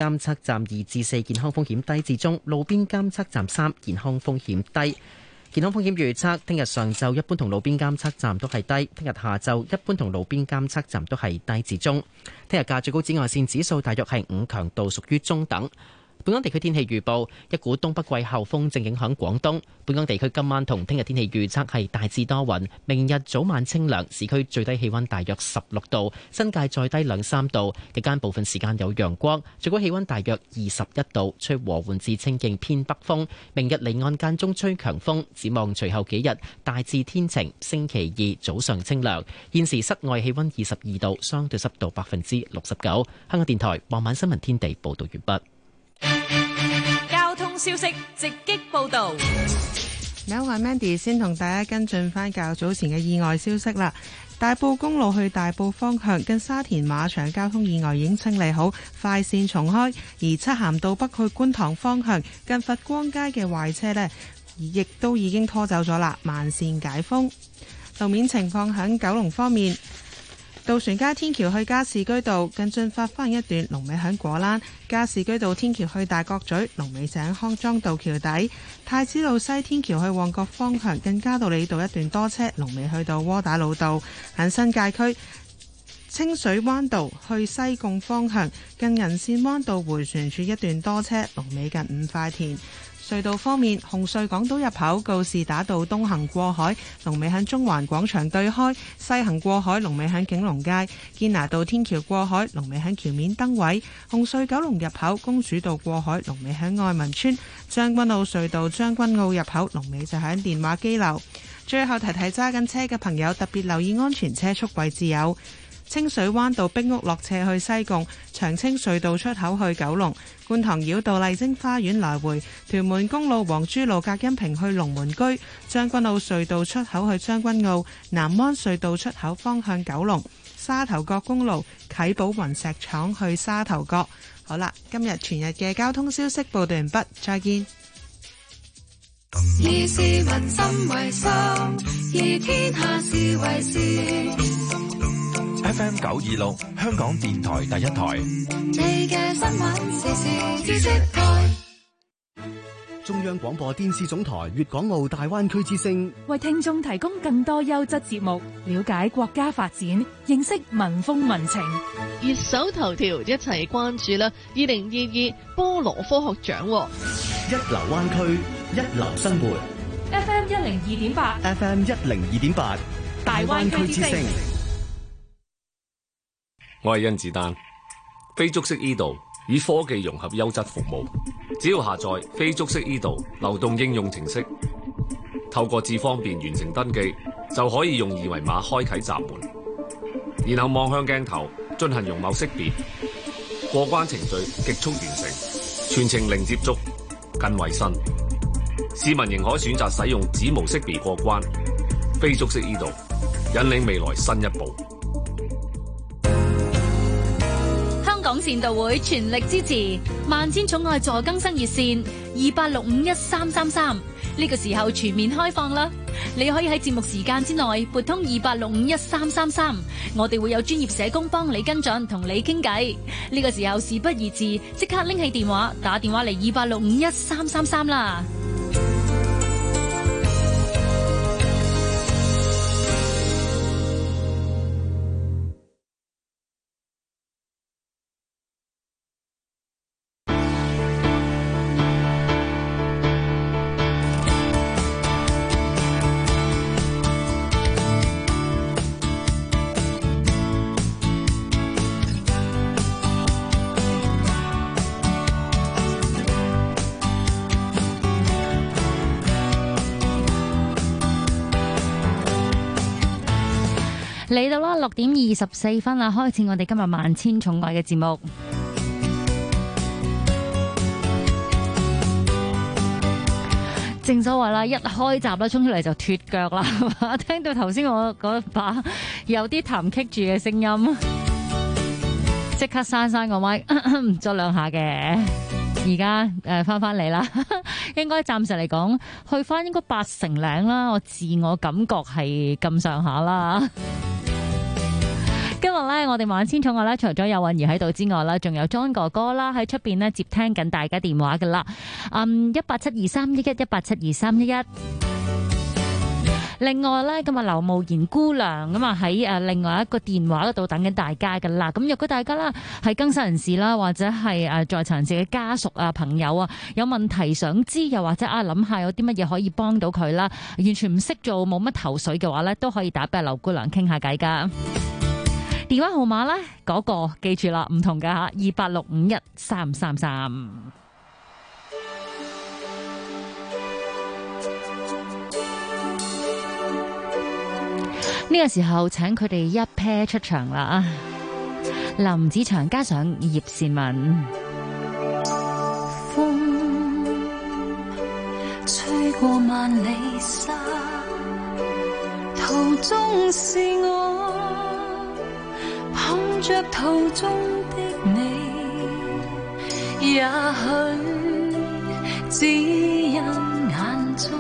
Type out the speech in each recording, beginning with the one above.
監測站2至4，健康風險低至中；路邊監測站3，健康風險低。健康風險預測：聽日上晝一般同路邊監測站都係低；聽日下晝一般同路邊監測站都係低至中。聽日嘅最高紫外線指數大約係5，強度屬於中等。本港地區天氣預報：一股東北季候風正影響廣東。本港地區今晚同聽日天氣預測係大致多雲，明日早晚清涼，市區最低氣溫大約16度，新界再低2-3度。日間部分時間有陽光，最高氣溫大約21度，吹和緩至清勁偏北風。明日離岸間中吹強風。展望隨後幾日大致天晴，星期2早上清涼。現時室外氣溫22度，相對濕度69%。香港電台傍晚新聞天地報道完畢。 交通消息直擊報道。 我係 Mandy， 先同大家跟進翻較早前嘅意外消息啦。大埔公路去大埔方向近沙田馬場交通意外已經清理好，快線重開。而漆咸道北去觀塘方向近佛光街嘅壞車呢，亦都已經拖走咗啦，慢線解封。路面情況喺九龍方面，渡船街天橋去加士居道近進發翻一段龍尾響果欄；加士居道天橋去大角咀龍尾喺康莊道橋底；太子路西天橋去旺角方向近嘉道理道一段多車，龍尾去到窩打老道。喺新界區清水灣道去西貢方向近銀線灣道迴旋處一段多車，龍尾近五塊田。隧道方面，紅隧港島入口告士打道東行過海，龍尾喺中環廣場對開；西行過海，龍尾喺景隆街。堅拿道天橋過海，龍尾喺橋面燈位。紅隧九龍入口公主道過海，龍尾喺愛民村。將軍澳隧道將軍澳入口，龍尾就喺電話機樓。最後提提揸緊車嘅朋友，特別留意安全車速位置有清水灣道壁屋落斜去西貢，長青隧道出口去九龍，觀塘繞道麗晶花園來回，屯門公路黃珠路隔音屏去龍門居，將軍澳隧道出口去將軍澳，南灣隧道出口方向九龍，沙頭角公路啟寶雲石廠去沙頭角。好啦，今日全日嘅交通消息報道完畢，再見。 以市民心為心，以天下事為事。 FM 926，香港電台第一台。 你嘅新聞時事知識台。 中央廣播電視總台粵港澳大灣區之聲， 為聽眾提供更多優質節目，了解國家發展，認識民風民情。 熱搜頭條一齊關注啦！2022菠蘿科學獎， 一流灣區，一流生活。 FM 102.8 ，FM 102.8，大灣區之聲。 我係甄子丹，非觸式 e 道與科技融合優質服務，只要下載非觸式 e 道流動應用程式，透過智方便完成登記，就可以用二維碼開啟閘門，然後望向鏡頭進行容貌識別，過關程序極速完成，全程零接觸，更衛生。市民仍可選擇使用指模識別過關，非觸式 e 道引領未來新一步。 香港善導會全力支持萬千寵愛助更生熱線28651333，呢個時候全面開放啦！你可以喺節目時間之內撥通28651333，我哋會有專業社工幫你跟進，同你傾偈。呢個時候事不宜遲，即刻拎起電話打電話嚟28651333啦！ 嚟到啦6:24啦，開始我哋今日萬千寵愛嘅節目。正所謂啦，一開閘啦，衝出嚟就脫腳啦。聽到頭先我嗰把有啲痰棘住嘅聲音，即刻閂個麥，捽兩下嘅。而家翻嚟啦，應該暫時嚟講，去翻應該8成零啦。我自我感覺係咁上下啦。 今日咧，我哋萬千寵愛咧，除咗有韻兒喺度之外啦，仲有 John 哥哥啦，喺出邊咧接聽緊大家電話噶啦。1872311，1872311。另外咧，今日劉慕賢姑娘咁啊喺另外一個電話嗰度等緊大家噶啦。咁若果大家啦係更生人士啦，或者係在場人士嘅家屬啊、朋友啊，有問題想知，又或者諗下有啲乜嘢可以幫到佢啦，完全唔識做冇乜頭緒嘅話咧，都可以打俾劉姑娘傾下偈噶。電話號碼咧嗰個記住啦，唔同㗎吓，28651333。呢個時候請佢哋一 pair 出場啦，林子祥加上葉倩文。 風吹過萬里沙，途中是我，碰着途中的你，也許只因眼中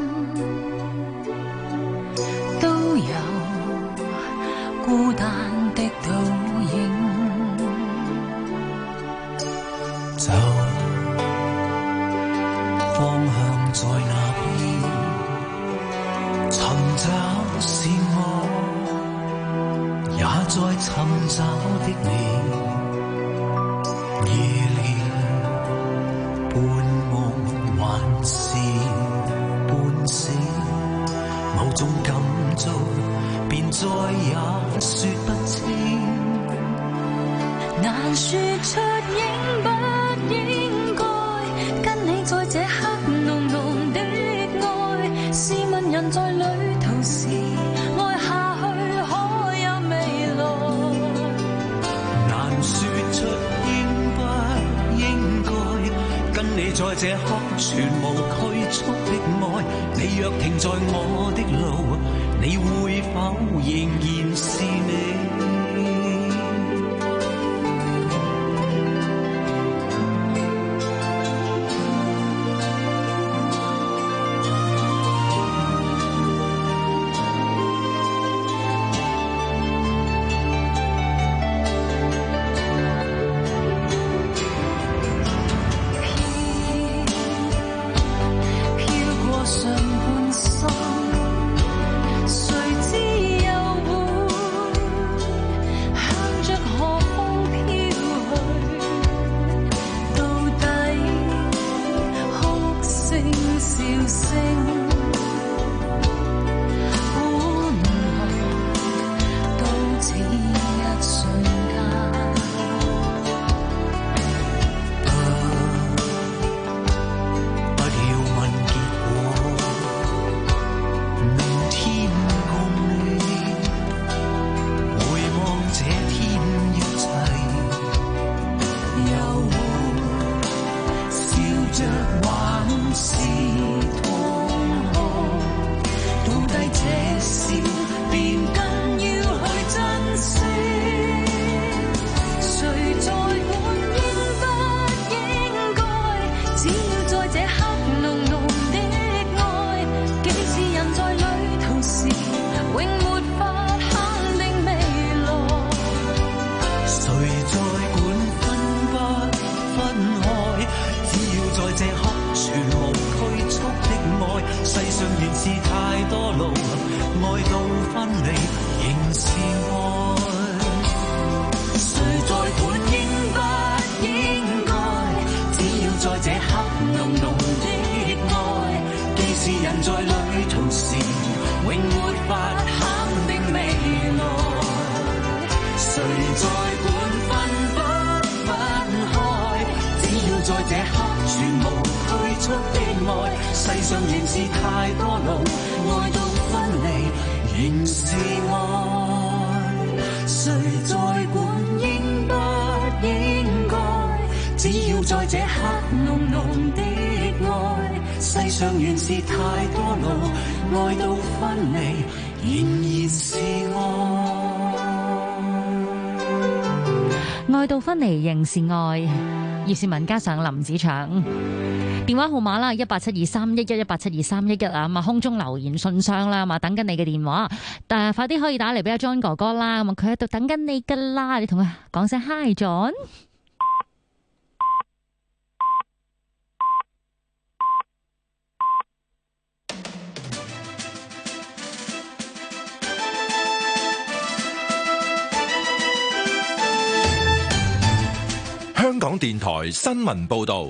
都有孤單的倒影， 走，方向在哪邊？尋找是我，也在尋找的你。夜裡半夢還是半醒，某種感觸便再也說不清， 難說出應不應該跟你在這刻濃濃的愛，試問人在旅途時愛下去可有未來， 難說出應不應該跟你在這刻全無拘束的愛，你若停在我的路，你會否仍然是你？ 愛到分離仍是愛，葉倩文加上林子祥。 電話號碼啦，1872311，1872311啊，咁啊空中留言信箱啦，咁啊等緊你嘅電話，快啲可以打嚟俾阿 John 哥哥啦，咁啊佢喺度等緊你噶啦，你同佢講聲 Hi John。 香港電台新聞報道，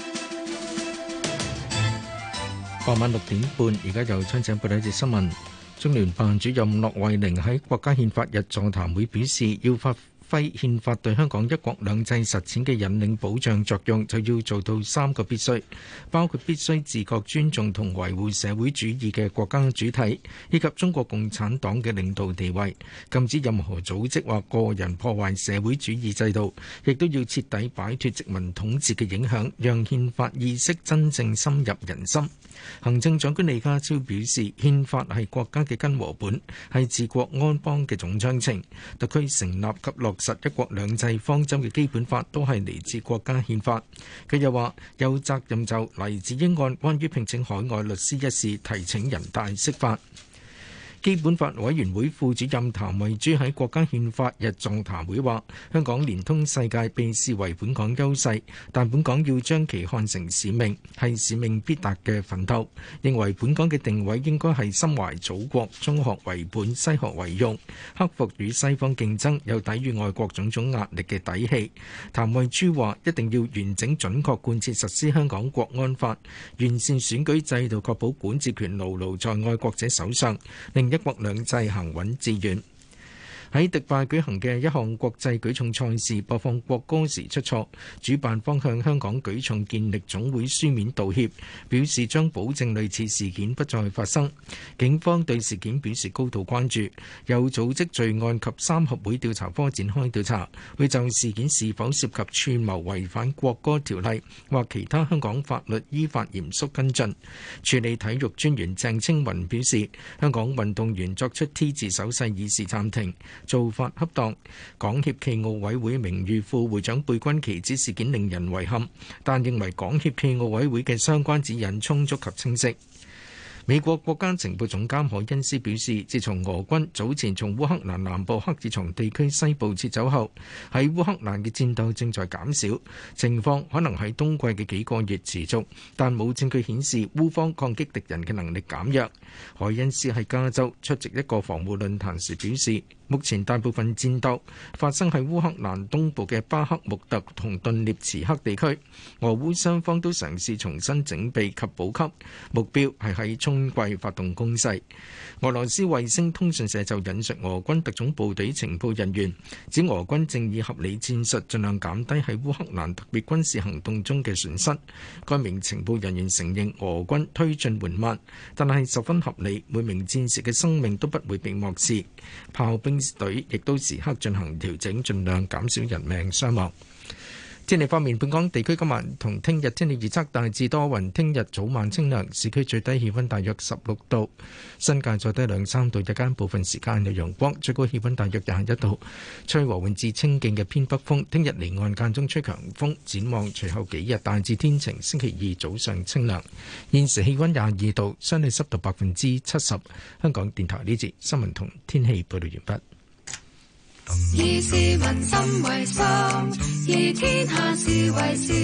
傍晚6點半，而家由張景報道一節新聞。中聯辦主任駱惠寧喺國家憲法日座談會表示，要發揮憲法對香港一國兩制實踐嘅引領保障作用，就要做到3個必須，包括必須自覺尊重同維護社會主義嘅國家主體，以及中國共產黨嘅領導地位，禁止任何組織或個人破壞社會主義制度，亦都要徹底擺脫殖民統治嘅影響，讓憲法意識真正深入人心。行政長官李家超表示，憲法係國家嘅根和本，係治國安邦嘅總章程。特區成立及落實一國兩制方針嘅基本法都係嚟自國家憲法。佢又話有責任就黎智英案關於聘請海外律師一事提請人大釋法。基本法委員會副主任譚惠珠喺國家憲法日座談會話，香港連通世界被視為本港優勢，但本港要將其看成使命，係使命必達嘅奮鬥。認為本港嘅定位應該係心懷祖國，中學為本，西學為用，克服與西方競爭又抵禦外國種種壓力嘅底氣。譚惠珠話，一定要完整準確貫徹實施香港國安法，完善選舉制度，確保管治權牢牢在愛國者手上，令一國兩制行穩致遠。喺迪拜舉行嘅一項國際舉重賽事播放國歌時出錯，主辦方向香港舉重健力總會書面道歉，表示將保證類似事件不再發生。警方對事件表示高度關注，有組織罪案及三合會調查科展開調查，會就事件是否涉及串謀違反國歌條例或其他香港法律依法嚴肅跟進。處理體育專員鄭青雲表示，香港運動員作出 T 字手勢以示暫停，做法恰當。港協暨奧委會名譽副會長貝君琪指事件令人遺憾，但認為港協暨奧委會嘅相關指引充足及清晰。美國國家情報總監海恩斯表示，自從俄軍早前從烏克蘭南部克爾松地區西部撤走後，喺烏克蘭嘅戰鬥正在減少，情況可能喺冬季嘅幾個月持續，但冇證據顯示烏方抗擊敵人嘅能力減弱。海恩斯喺加州出席一個防務論壇時表示，目前大部分戰鬥發生喺烏克蘭東部嘅巴克穆特同頓涅茨克地區，俄烏雙方都嘗試重新整備及補給，目標係喺冬季發動攻勢。俄羅斯衛星通訊社就引述俄軍特種部隊情報人員指，俄軍正以合理戰術盡量減低喺烏克蘭特別軍事行動中嘅損失。該名情報人員承認俄軍推進緩慢，但係十分合理，每名戰士嘅生命都不會被漠視。炮兵隊亦都時刻進行調整，盡量減少人命傷亡。天氣方面，本港地區今晚同聽日天氣預測大致多雲，聽日早晚清涼，市區最低氣溫大約16度，新界再低2-3度，日間部分時間有陽光，最高氣溫大約21度，吹和緩至清勁嘅偏北風。聽日離岸間中吹強風，展望隨後幾日大致天晴，星期2早上清涼。現時氣溫22度，相對濕度70%。香港電台呢節新聞同天氣報道完畢。 以市民心為心，以天下事為事。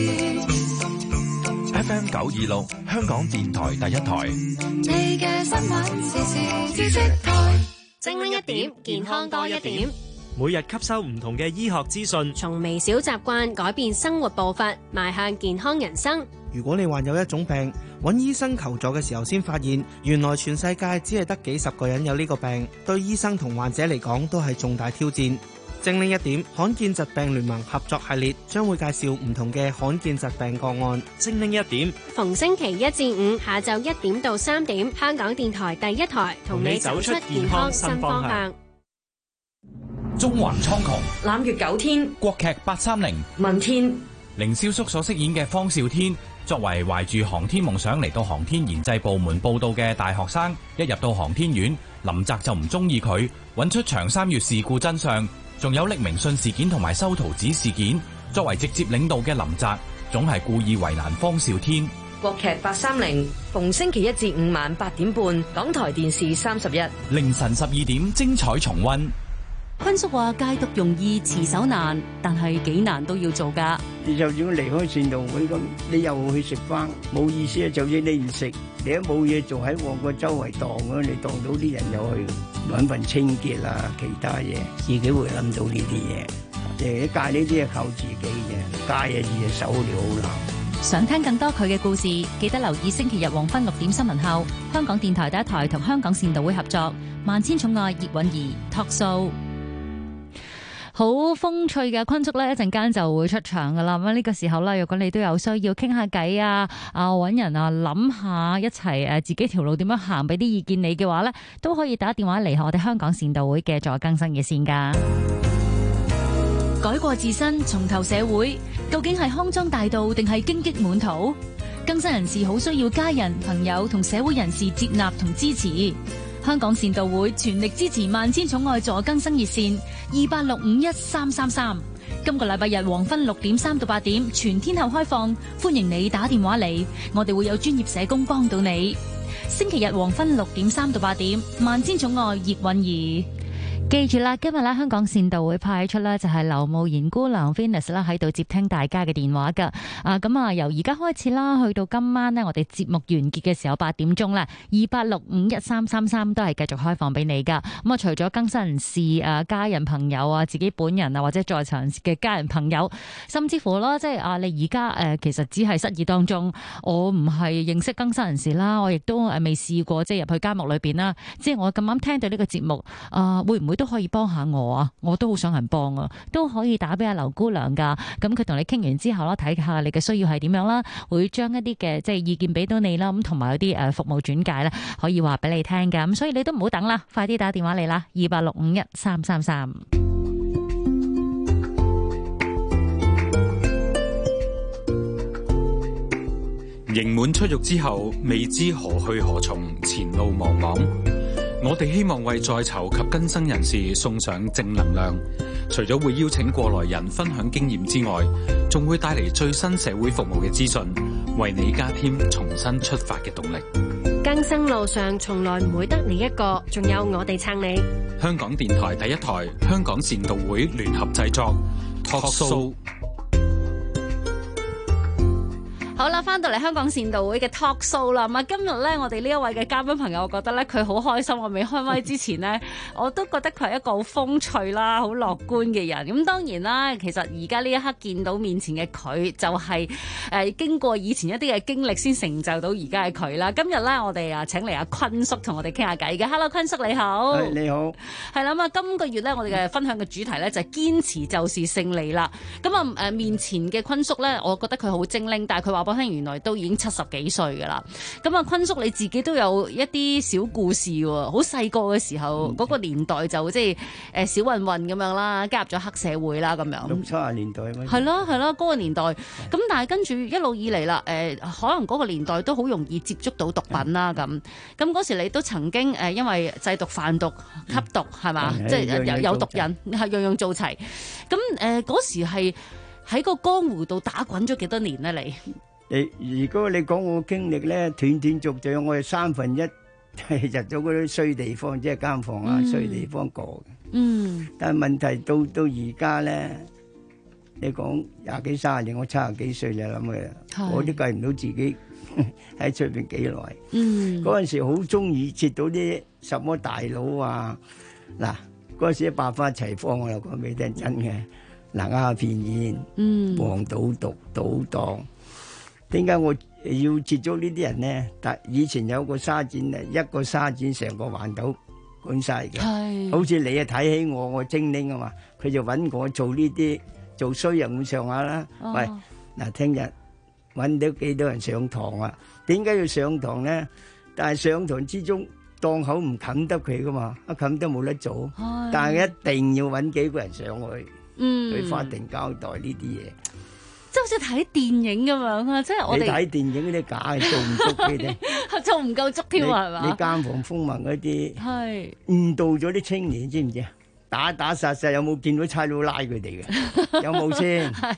FM 926，香港電台第一台。 你嘅新聞時事知識台，精靈一點，健康多一點。 每日吸收唔同嘅醫學資訊， 從微小習慣改變生活步伐，邁向健康人生。 如果你患有一種病，揾醫生求助嘅時候先發現，原來全世界只係得幾十個人有呢個病，對醫生同患者嚟講都係重大挑戰。精靈一點，罕見疾病聯盟合作系列將會介紹唔同嘅罕見疾病個案。 精靈一點， 逢星期1至5下晝1點到3點，香港電台第一台同你走出健康新方向。 中環蒼穹， 攬月9天， 國劇830， 問天， 凌瀟肅所飾演嘅方少天，作為懷住航天夢想嚟到航天研製部門報到嘅大學生，一入到航天院，林澤就唔中意佢，揾出長三月事故真相，仲有匿名信事件同埋修圖紙事件。作為直接領導嘅林澤，總係故意為難方少天。 國劇830，逢星期一至五晚8點半，港台電視31， 凌晨12點精彩重溫。 坤叔話戒毒容易持守難，但係幾難都要做㗎。 你就算離開善道會咁，你又去食翻，冇意思啊！就算你唔食，你都冇嘢做喺旺角周圍蕩啊，你蕩到啲人又去揾份清潔啊，其他嘢，自己會諗到呢啲嘢。戒呢啲係靠自己嘅，戒嘅嘢手了好難。 想聽更多佢嘅故事，記得留意星期日黃昏6點新聞後，香港電台第一台同香港善導會合作《萬千寵愛葉韻儀》Talk Show。好風趣嘅坤叔咧，一陣間就會出場噶啦。咁呢個時候咧，如果你都有需要傾下偈啊，揾人啊諗下一齊自己條路點樣行，俾啲意見你嘅話咧，都可以打電話嚟我哋香港善導會嘅助更生熱線噶。改過自身，重投社會，究竟係康莊大道定係荊棘滿途？更生人士好需要家人、朋友同社會人士接納同支持。香港善導會全力支持萬千寵愛助更生熱線28651333。今個禮拜日黃昏6點3到8點全天候開放，歡迎你打電話嚟，我哋會有專業社工幫到你。星期日黃昏6點3到8點，萬千寵愛葉韻儀。記住啦，今日咧香港善導會派出咧就係劉慕賢姑娘 Venus 啦喺度接聽大家嘅電話噶。由而家開始啦，去到今晚呢，我哋節目完結嘅時候8點鐘咧，28651333都係繼續開放俾你噶。咁除咗更生人士家人朋友啊，自己本人啊，或者在場嘅家人朋友，甚至乎啦，即係你而家其實只係失意當中，我唔係認識更生人士啦，我亦都未試過即係入去監獄裏邊啦。即係我咁啱聽到呢個節目，會唔會都可以幫下我啊？我都好想人幫啊，都可以打俾阿劉姑娘噶。咁佢同你傾完之後啦，睇下你嘅需要係點樣啦，會將一啲嘅即係意見俾到你啦。咁同埋有啲服務轉介咧，可以話俾你聽噶。咁所以你都唔好等啦，快啲打電話嚟啦，28651333。 刑滿出獄之後，未知何去何從，前路茫茫。我哋希望為在囚及更生人士送上正能量，除咗會邀請過來人分享經驗之外，仲會帶嚟最新社會服務嘅資訊，為你加添重新出發嘅動力。 更生路上從來唔會得你一個，仲有我哋撐你。 香港電台第一台，香港善導會聯合製作 Talk Show。 好啦，翻到嚟香港善導會嘅 talk show 啦。今日咧，我哋呢一位嘅嘉賓朋友，我覺得咧佢好開心。我未開麥之前呢，我都覺得佢係一個好風趣啦、好樂觀嘅人。咁當然啦，其實而家呢一刻見到面前嘅佢，就係經過以前一啲嘅經歷先成就到而家嘅佢啦。今日咧，我哋請嚟阿坤叔同我哋傾下偈嘅。Hello， 坤叔你好。 你好。係啦，今個月咧，我哋嘅分享嘅主題咧就係堅持就是勝利啦。咁面前嘅坤叔咧，我覺得佢好精靈，但係佢話我聽原來都已經70幾歲噶啦。咁坤叔你自己都有一啲小故事喎。好細個嘅時候，嗰個年代就即係小混混咁樣啦，加入咗黑社會啦咁樣。 60、70年代咩？ 係咯，嗰個年代。咁但係跟住一路以嚟啦，可能嗰個年代都好容易接觸到毒品啦咁。咁嗰時你都曾經因為製毒、販毒、吸毒係嘛？即係有毒癮，係樣樣做齊。咁嗰時係喺個江湖度打滾咗幾多年咧？ 如果你講我經歷咧，斷斷續續，我係1/3入咗嗰啲衰地方，即係監房啊，衰地方過嘅。但係問題到而家咧，你講20幾30年，我70幾歲就諗嘅，我都計唔到自己喺出邊幾耐。嗰陣時好中意接到啲什麼大佬啊，嗱嗰陣時百花齊放，我又講俾你聽真嘅，鴉片煙、黃賭毒、賭檔。點解我要接觸呢啲人咧？但以前有個沙展啊，一個沙展成個環島管晒嘅，好似你啊睇起我精靈啊嘛，佢就揾我做呢啲做衰人咁上下啦。喂，嗱，聽日揾到幾多人上堂啊？點解要上堂咧？但係上堂之中檔口唔冚得佢噶嘛，一冚得冇得做，但係一定要揾幾個人上去，去法庭交代呢啲嘢。 即係好似睇電影咁樣啊！即係我哋睇電影嗰啲假嘅做唔足嘅啫， 做唔夠足添啊，係嘛？ 你監房風雲嗰啲係誤導咗啲青年，知唔知啊？打打殺殺有冇見到差佬拉佢哋嘅？有冇先？ 係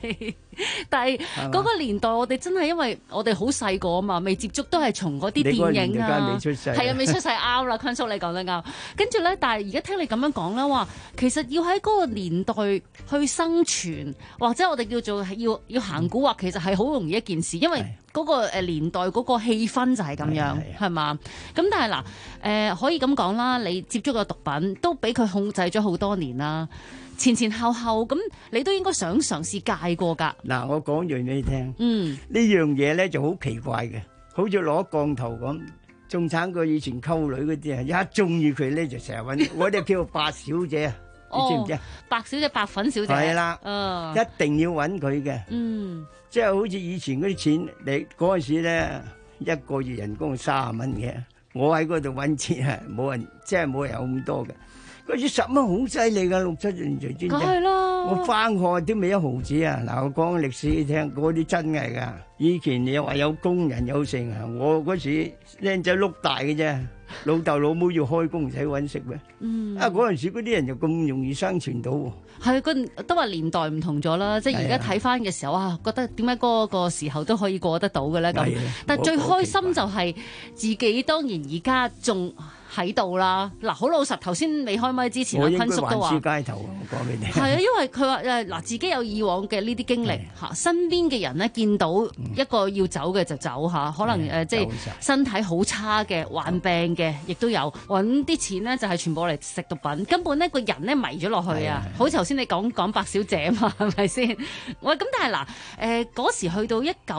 但係嗰個年代，我哋真係因為我哋好細個啊嘛，未接觸都係從嗰啲電影啊， 未出世， 係啊，未出世啱啦，坤叔你講得啱。跟住咧，但係而家聽你咁樣講啦，話其實要喺嗰個年代去生存，或者我哋叫做要行古惑，其實係好容易一件事，因為嗰個年代嗰個氣氛就係咁樣，係嘛？咁但係嗱，可以咁講啦，你接觸嘅毒品都俾佢控制咗好多年啦。前後後咁，你都應該想嘗試戒過㗎。 嗱，我講樣俾你聽。呢樣嘢咧就好奇怪嘅，好似攞降頭咁，仲慘過以前溝女嗰啲啊！一中意佢咧就成日揾，我哋叫做白小姐啊，你知唔知啊？ 白小姐、白粉小姐。 係啦，一定要揾佢嘅。即係好似以前嗰啲錢，你嗰陣時咧一個月人工30蚊嘅，我喺嗰度揾錢啊，冇人即係冇人有咁多嘅。嗰啲10蚊好犀利噶，6、7年最專。 梗係啦， 我翻學都未1毫子啊！嗱，我講歷史你聽，嗰啲真係噶。以前你話有工人有剩啊，我嗰時僆仔碌大嘅啫，老豆老母要開工唔使揾食咩？啊，嗰陣時嗰啲人就咁容易生存到。 係都話年代唔同咗啦，即係而家睇翻嘅時候啊，覺得點解嗰個時候都可以過得到嘅咧？咁，但係最開心就係自己當然而家仲喺度啦。嗱，好老實，頭先未開麥之前，阿坤叔都話：我應該還珠街頭，我講俾你聽。係啊，因為佢話嗱，自己有以往嘅呢啲經歷嚇，身邊嘅人咧見到一個要走嘅就走嚇，可能即係身體好差嘅、患病嘅，亦都有揾啲錢咧，就係全部嚟食毒品，根本呢個人咧迷咗落去啊！好似頭先你講白小姐嘛，係咪先？喂，咁但係嗱，嗰時去到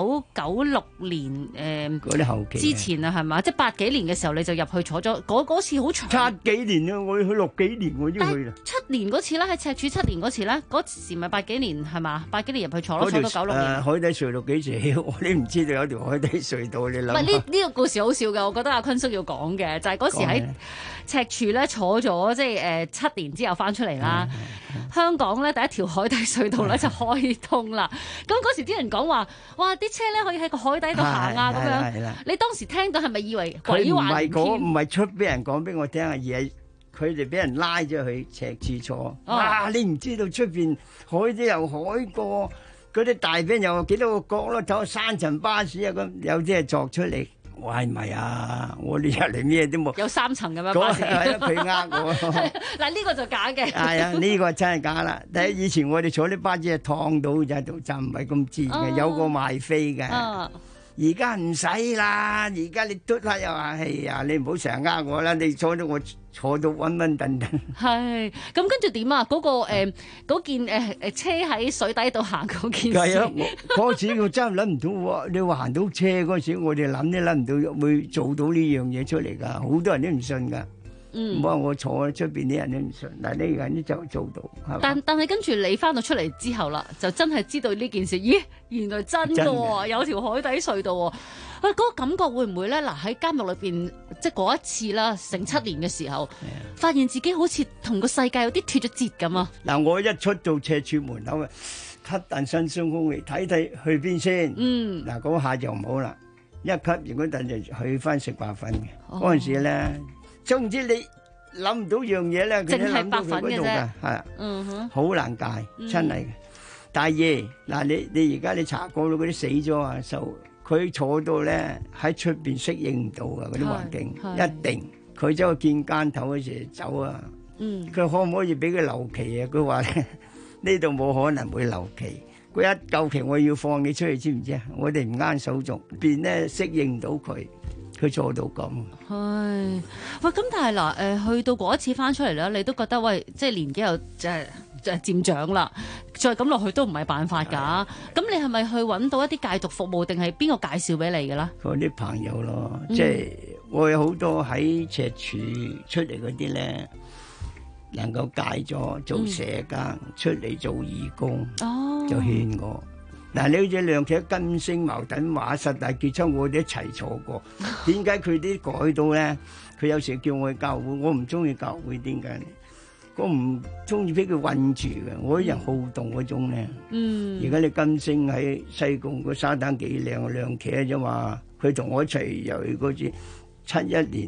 1996年嗰啲後期之前啊，係嘛？即係80幾年嘅時候，你就入去坐咗嗰次好長。 7幾年啊，我去6幾年我已經去啦。 7年嗰次咧，喺赤柱7年嗰次咧，嗰時咪80幾年係嘛？80幾年入去坐到96年。 海底隧道幾時？我哋唔知道有條海底隧道，你諗？唔係呢個故事好笑嘅，我覺得阿坤叔要講嘅就係嗰時喺赤柱咧坐咗即係7年之後翻出嚟啦。香港咧第一條海底隧道咧就開通啦。咁嗰時啲人講話，哇！啲車咧可以喺個海底度行啊咁樣。你當時聽到係咪以為鬼話連篇？ 唔係出俾人講俾我聽啊，而係佢哋俾人拉咗去赤柱坐。哇！你唔知道出邊海底有海過，嗰啲大兵又幾多個角落頭3層巴士啊咁，有啲係作出嚟。我係咪啊？我哋入嚟咩都冇， 有3層咁樣巴士。 係佢呃我。 嗱呢個就假嘅。 係啊，呢個真係假啦！第一以前我哋坐啲巴士係燙到就喺度，就唔係咁自然嘅，有個賣飛嘅。而家唔使啦，而家你嘟下又話係啊，你唔好成日呃我啦，你坐到我坐到穩穩陣陣。係，咁跟住點啊？嗰件車喺水底度行嗰件事。係啊，嗰時我真係諗唔到喎！你話行到車嗰時，我哋諗都諗唔到會做到呢樣嘢出嚟㗎，好多人都唔信㗎。唔好話我坐喺出邊啲人都唔信，但係呢個人就做到。但係跟住你翻到出嚟之後啦，就真係知道呢件事，咦，原來真㗎喎，有條海底隧道喎。喂，嗰個感覺會唔會咧？嗱，喺監獄裏邊，即係嗰一次啦，成7年嘅時候，發現自己好似同個世界有啲脫咗節咁啊！嗱，我一出到赤柱門口啊，吸啖新鮮空氣，睇睇去邊先。嗱，嗰下就唔好啦，一吸完嗰陣就去翻食白粉嘅。嗰陣時咧。總之你諗唔到樣嘢咧，佢都諗到佢嗰度㗎，係，好難戒，真係嘅。第二嗱，你而家你查過到嗰啲死咗啊，受佢坐到咧喺出邊適應唔到啊，嗰啲環境一定。佢走去見奸頭嗰時走啊，佢可唔可以俾佢留期啊？佢話咧呢度冇可能會留期，佢一夠期我要放你出去，知唔知啊？我哋唔啱手續，變咧適應唔到佢。佢做到咁，係喂咁，但係嗱去到嗰一次翻出嚟咧，你都覺得喂，即係年紀又就漸長啦，再咁落去都唔係辦法㗎。咁你係咪去揾到一啲戒毒服務，定係邊個介紹俾你嘅啦？嗰啲朋友咯，即係我有好多喺赤柱出嚟嗰啲咧，能夠戒咗做社工，出嚟做義工，就勸我。嗱，你好似兩隻金星矛盾話實大結親，我哋一齊坐過。點解佢啲改到咧？佢有時叫我去教會，我唔中意教會，點解？我唔中意俾佢韞住嘅，我啲人好動嗰種咧。而家你金星喺西貢個沙灘幾靚，兩騎啫嘛。佢同我一齊由嗰次71年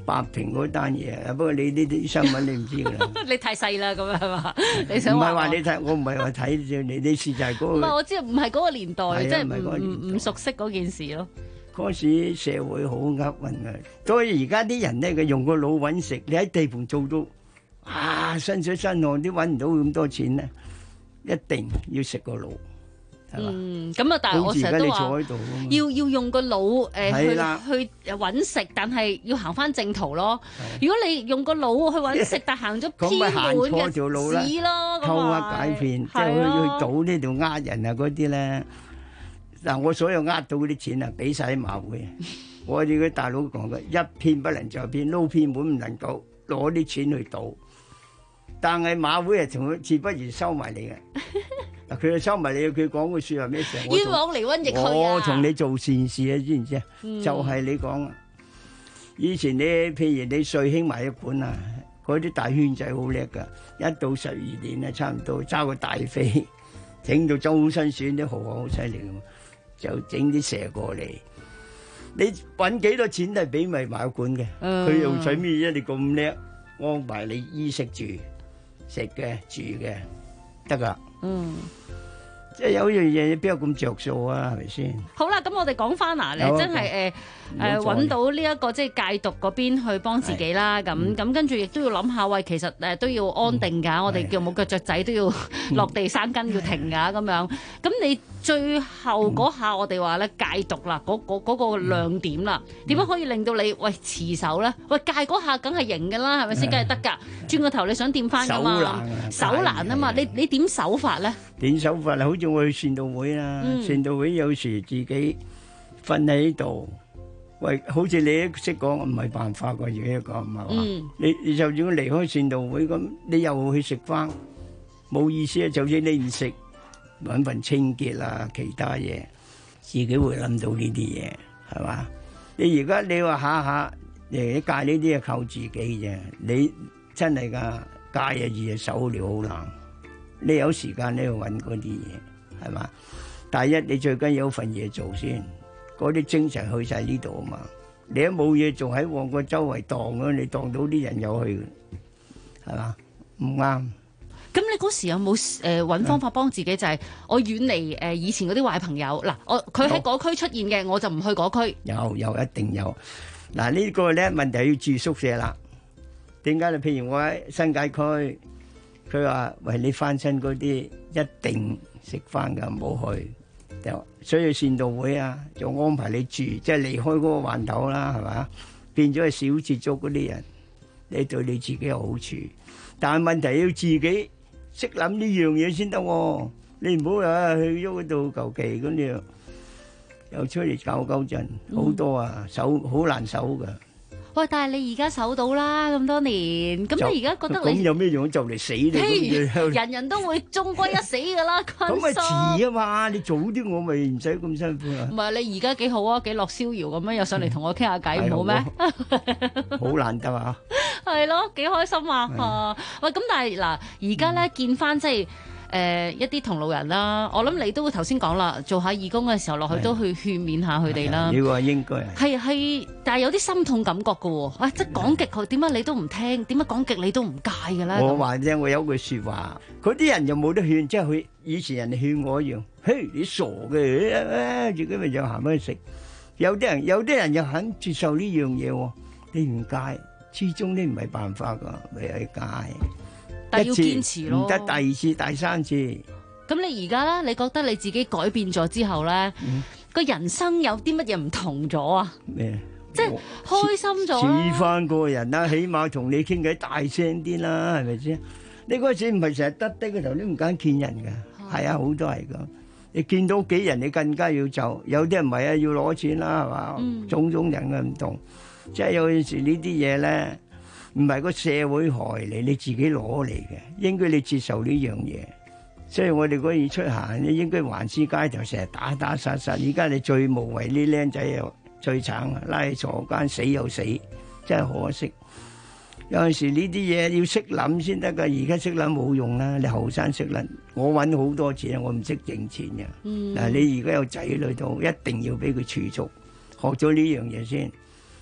白平嗰單嘢啊，不過你呢啲新聞你唔知㗎啦。 你太細啦，咁樣係嘛？你想唔係話你睇，我唔係話睇住你事就係嗰個。 唔係我知，唔係嗰個年代，即係唔熟悉嗰件事咯。 嗰時社會好厄運啊，所以而家啲人咧，佢用個腦揾食，你喺地盤做到身水身汗都揾唔到咁多錢咧，一定要食個腦。 咁啊！但係我成日都話要用個腦去揾食，但係要行翻正途咯。如果你用個腦去揾食，但行咗偏門嘅市咯， 偷呃拐騙，即係去賭呢度呃人啊嗰啲咧。嗱，我所有呃到嗰啲錢啊，俾晒喺馬會。我哋嗰大佬講嘅，一騙不能再騙，撈偏門唔能夠攞啲錢去賭。但係馬會係同佢自不如收埋你嘅。佢就收埋你，佢講句説話咩成？ 冤枉嚟瘟疫去啊！ 我同你做善事啊，知唔知啊？就係你講啊！以前你譬如你稅興埋一本啊，嗰啲大圈仔好叻噶，一到12年咧，差唔多揸個大飛，整到周身選啲豪好犀利噶嘛，就整啲蛇過嚟。你揾幾多錢都係俾咪買管嘅，佢又使咩啫？你咁叻，安排你衣食住、食嘅、住嘅，得噶。即係有樣嘢邊有咁着數啊？係咪先？ 好啦，咁我哋講翻嗱，你真係揾到呢一個即係戒毒嗰邊去幫自己啦。咁跟住亦都要諗下，喂，其實都要安定㗎。我哋叫冇腳雀仔都要落地生根，要停㗎咁樣。咁你最後嗰下我哋話咧戒毒啦，嗰個亮點啦，點樣可以令到你喂持守咧？喂，戒嗰下梗係型㗎啦，係咪先？梗係得㗎。轉個頭你想掂翻㗎嘛？手難啊嘛！你點手法咧？ 點手法啊？好似我去善道會啦，善道會有時自己瞓喺度，喂，好似你都識講，唔係辦法㗎，自己講唔係嘛？你就算離開善道會咁，你又去食翻，冇意思啊！就算你唔食，揾份清潔啊，其他嘢，自己會諗到呢啲嘢，係嘛？你而家你話下下戒呢啲係靠自己啫，你真係㗎戒啊易啊，手療好難。你有時間你去揾嗰啲嘢，係嘛？第一你最緊要有份嘢做先，嗰啲精神去晒呢度啊嘛。你一冇嘢做喺旺角周圍蕩啊，你蕩到啲人有去，係嘛？唔啱。 咁你嗰時有冇揾方法幫自己？就係我遠離以前嗰啲壞朋友。嗱，佢喺嗰區出現嘅，我就唔去嗰區。 有一定有。嗱，呢個咧問題要住宿舍啦。點解咧？譬如我喺新界區。佢話：喂，你翻親嗰啲一定食飯㗎，唔好去。所以善道會啊，就安排你住，即係離開嗰個環頭啦，係嘛？變咗係少接觸嗰啲人，你對你自己有好處。但係問題要自己識諗呢樣嘢先得喎。你唔好去咗嗰度求其咁樣，又出嚟搞震，好多啊，守好難守㗎。 喂，但係你而家守到啦，咁多年，咁你而家覺得你咁有咩用？就嚟死你！ 人人都會終歸一死㗎啦， 咁咪遲啊嘛！你早啲我咪唔使咁辛苦啊！ 唔係你而家幾好啊？幾樂逍遙咁樣，又上嚟同我傾下偈，唔好咩？ 好難得啊！ 係咯，幾開心啊！喂，咁但係嗱，而家咧見翻即係。一啲同路人啦，我諗你都會頭先講啦，做下義工嘅時候落去都去勸勉下佢哋啦。 呢個應該係，但係有啲心痛感覺嘅喎。即係講極佢點解你都唔聽？點解講極你都唔戒嘅咧？ 我話啫，我有句説話，嗰啲人又冇得勸，即係佢以前人哋勸我一樣。嘿，你傻嘅，自己咪就行去食。有啲人又肯接受呢樣嘢喎，你唔戒，始終呢唔係辦法㗎，咪係戒。 但要堅持咯， 唔得第二次、第三次。 咁你而家咧，你覺得你自己改變咗之後咧，個人生有啲乜嘢唔同咗啊？ 咩？ 即係開心咗。 似翻個人啦，起碼同你傾偈大聲啲啦，係咪先？你嗰時唔係成日得低個頭，你唔敢見人㗎。係啊，好多係咁。你見到幾人，你更加要就。有啲人唔係啊，要攞錢啦，係嘛？種種人嘅唔同。即係有陣時呢啲嘢咧。唔係個社會害你，你自己攞嚟嘅，應該你接受呢樣嘢。所以我哋嗰次出行，你應該環市街頭成日打殺殺。而家你最無謂呢僆仔又最慘啊，拉去坐監死又死，真係可惜。有陣時呢啲嘢要識諗先得㗎，而家識諗冇用啦。你後生識諗，我揾好多錢，我唔識掙錢嘅。嗱，你而家有仔女到，一定要俾佢儲蓄，學咗呢樣嘢先。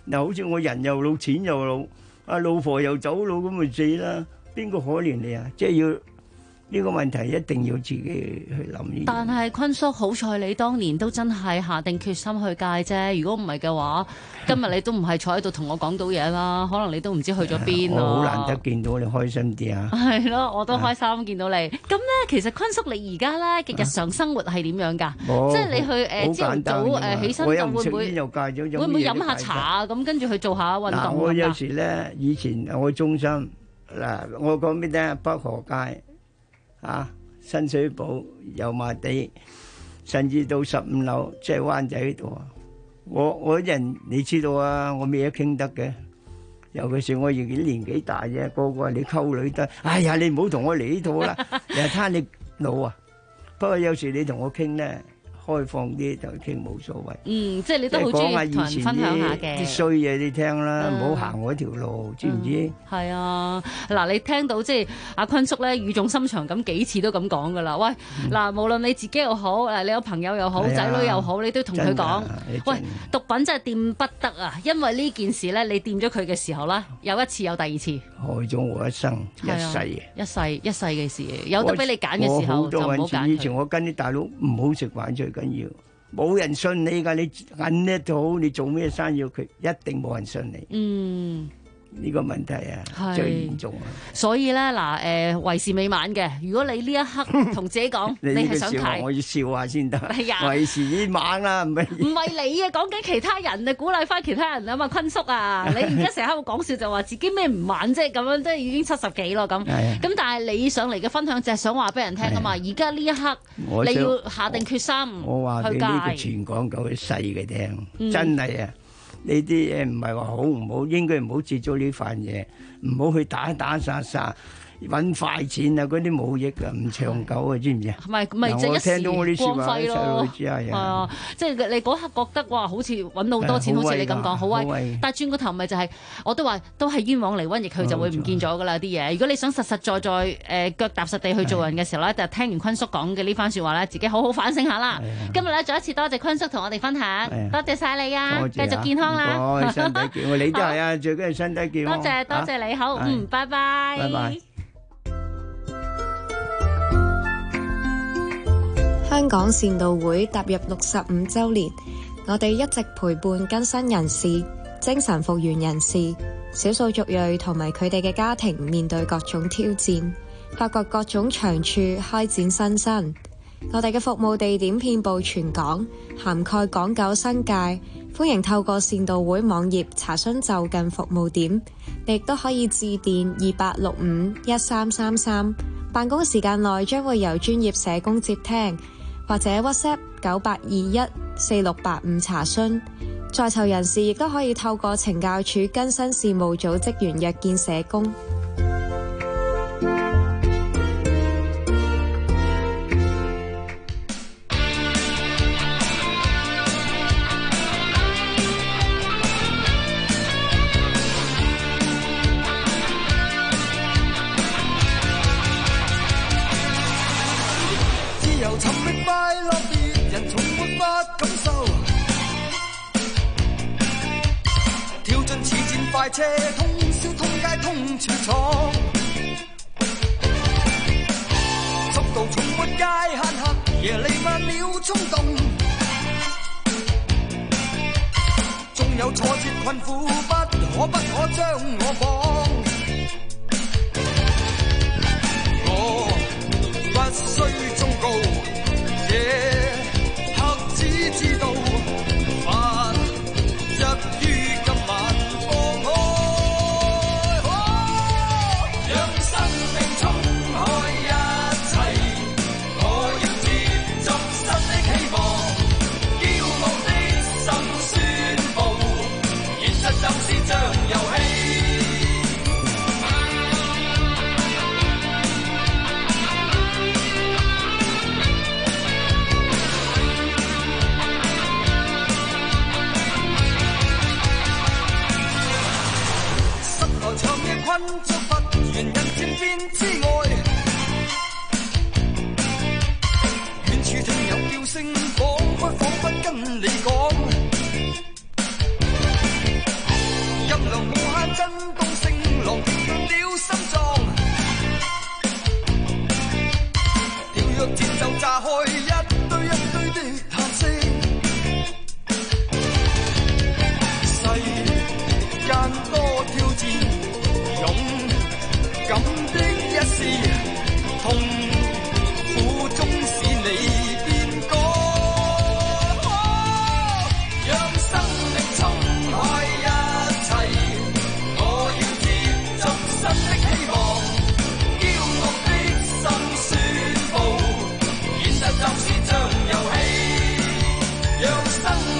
嗱，好似我人又老，錢又老，阿老婆又走佬，咁咪死啦！邊個可憐你啊？即係要。呢個問題一定要自己去諗。 但係坤叔，好彩你當年都真係下定決心去戒啫。如果唔係嘅話，今日你都唔係坐喺度同我講到嘢啦。可能你都唔知去咗邊啊！ 我好難得見到你，開心啲啊！ 係咯，我都開心見到你。咁咧，其實坤叔你而家咧嘅日常生活係點樣㗎？即係你去朝頭早起身就會唔會會唔會飲下茶啊？咁跟住去做下運動啊？ 我有時咧，以前我中心嗱，我講俾你聽，北河街。新水埗、油麻地，甚至到15樓，即係灣仔呢度啊！我人你知道啊，我咩都傾得嘅。尤其是我而家年紀大啫，個個話你溝女得，哎呀你唔好同我嚟呢套啦，又攤你老啊！不過有時你同我傾咧，開放啲就傾冇所謂。 即係你都好中意同人分享下嘅。 啲衰嘢你聽啦，唔好行我條路，知唔知？ 係啊，嗱，你聽到即係阿坤叔咧語重心長咁幾次都咁講噶啦。喂，嗱，無論你自己又好，你有朋友又好，仔女又好，你都同佢講，喂，毒品真係掂不得啊！因為呢件事咧，你掂咗佢嘅時候啦，有一次有第二次， 害咗我一生一世， 一世嘅事，有得俾你揀嘅時候就唔好揀佢。 以前我跟啲大佬唔好食飯最緊要。冇人信你㗎，你銀呢都好，你做咩生意佢一定冇人信你。呢個問題啊，最嚴重啊！ 所以咧嗱，為時未晚嘅。如果你呢一刻同自己講，你係想睇， 我要笑下先得。 係啊， 為時已晚啦，唔係你啊，講緊其他人啊，鼓勵翻其他人啊嘛，坤叔啊，你而家成日喺度講笑就話自己咩唔晚啫，咁樣都已經70幾咯咁。咁但係你上嚟嘅分享就係想話俾人聽啊嘛，而家呢一刻你要下定決心。 我話俾呢個全港九嘅細嘅聽，真係啊！呢啲嘢唔係話好唔好，應該唔好接咗呢份嘢，唔好去打打殺殺，揾快錢啊！嗰啲冇益啊，唔長久啊，知唔知啊？ 咪即係一時光輝咯。係啊，即係你嗰刻覺得哇，好似揾到好多錢，好似你咁講好威。但係轉個頭咪就係，我都話都係冤枉嚟瘟疫，佢就會唔見咗㗎啦啲嘢。如果你想實實在在腳踏實地去做人嘅時候咧，就聽完坤叔講嘅呢番説話咧，自己好好反省下啦。今日咧再一次多謝坤叔同我哋分享，多謝晒你啊！繼續健康啦， 身體健康，你都係啊，最緊要身體健康。 多謝你好，拜拜。 拜拜。 香港善道會踏入65週年，我哋一直陪伴更新人士、精神復原人士、少數族裔同埋佢哋嘅家庭面對各種挑戰，發掘各種長處，開展新生。我哋嘅服務地點遍佈全港，涵蓋港九新界，歡迎透過善道會網頁查詢就近服務點，你亦都可以致電28651333，辦公時間內將會由專業社工接聽，或者 WhatsApp 98214685查詢。在囚人士亦都可以透過懲教署更新事務組職員約見社工。 快車通宵通街通處闖，速度從沒界限，黑夜彌漫了衝動，縱有挫折困苦，不可將我綁，我不需忠告，黑子知道，凡一於今晚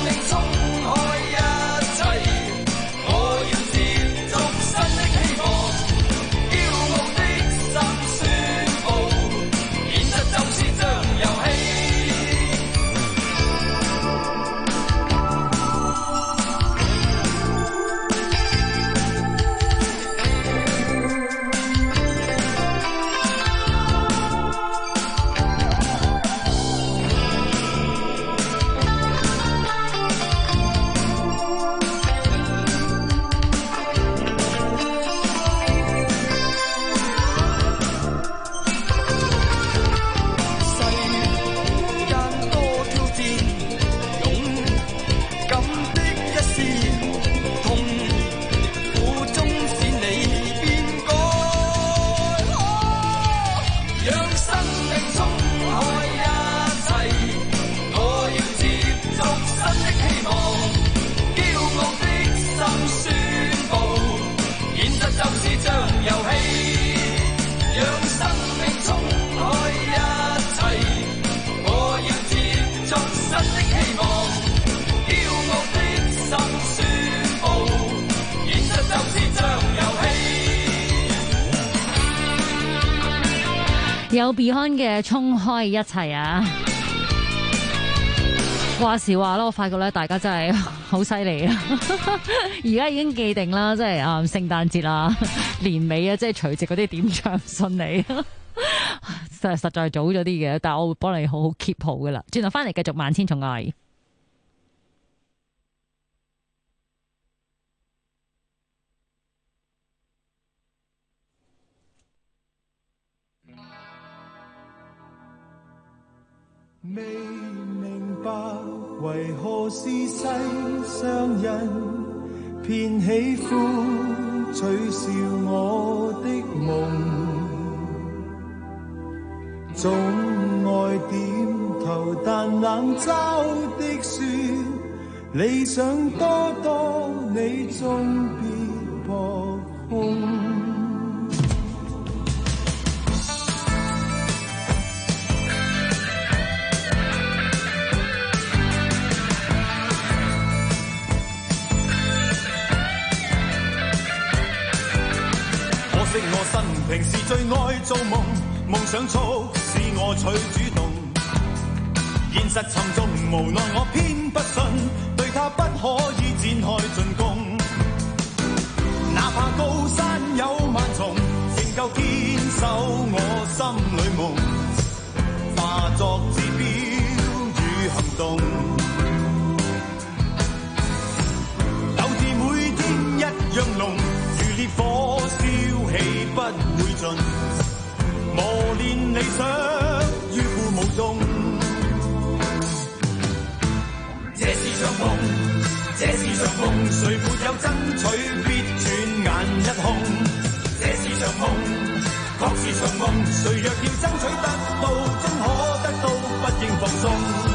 有 Beyond 嘅衝開一齊啊！話時話啦，我發覺咧，大家真係好犀利啊！而家已經既定啦，即係聖誕節啊、年尾啊，即係除夕嗰啲點唱順利，實在早咗啲嘅，但係我會幫你好好 keep 好噶啦。轉頭翻嚟繼續萬千寵愛。 未明白為何是世上人偏喜歡取笑我的夢，總愛點頭但冷嘲的說理想多多，你終必破空。我生平時最愛做夢，夢想促使我取主動，現實沉重無奈我偏不信，對他不可以展開進攻，哪怕高山有萬重，仍夠堅守我心裏夢，化作指標與行動，鬥志每天一樣濃，如烈火燒氣不會盡，磨練理想於故無蹤。這是場夢，這是場夢，誰沒有爭取必轉眼一空。這是場夢，確是場夢，誰若要爭取得到，終可得到，不應放鬆。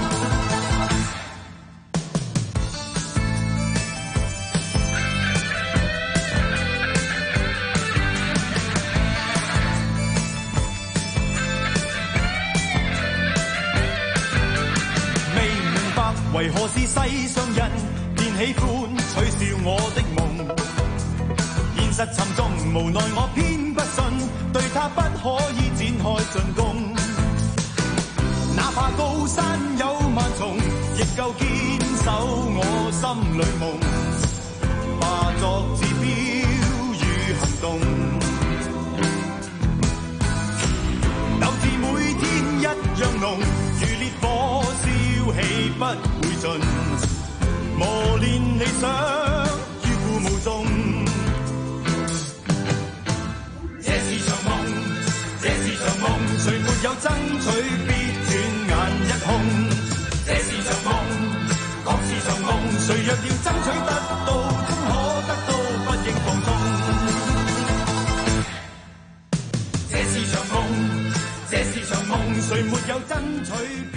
為何是世上人便喜歡取笑我的夢？現實沉重無奈我偏不信，對他不可以展開進攻，哪怕高山有萬重，亦夠堅守我心裏夢，化作指標與行動，鬥志每天一樣濃，如烈火燒氣不會盡，磨練理想於故無蹤。這是場夢，這是場夢，誰沒有爭取必轉眼一空。這是場夢，確是場夢，誰若要爭取得到，終可得到，不應放縱。這是場夢，這是場夢，誰沒有爭取必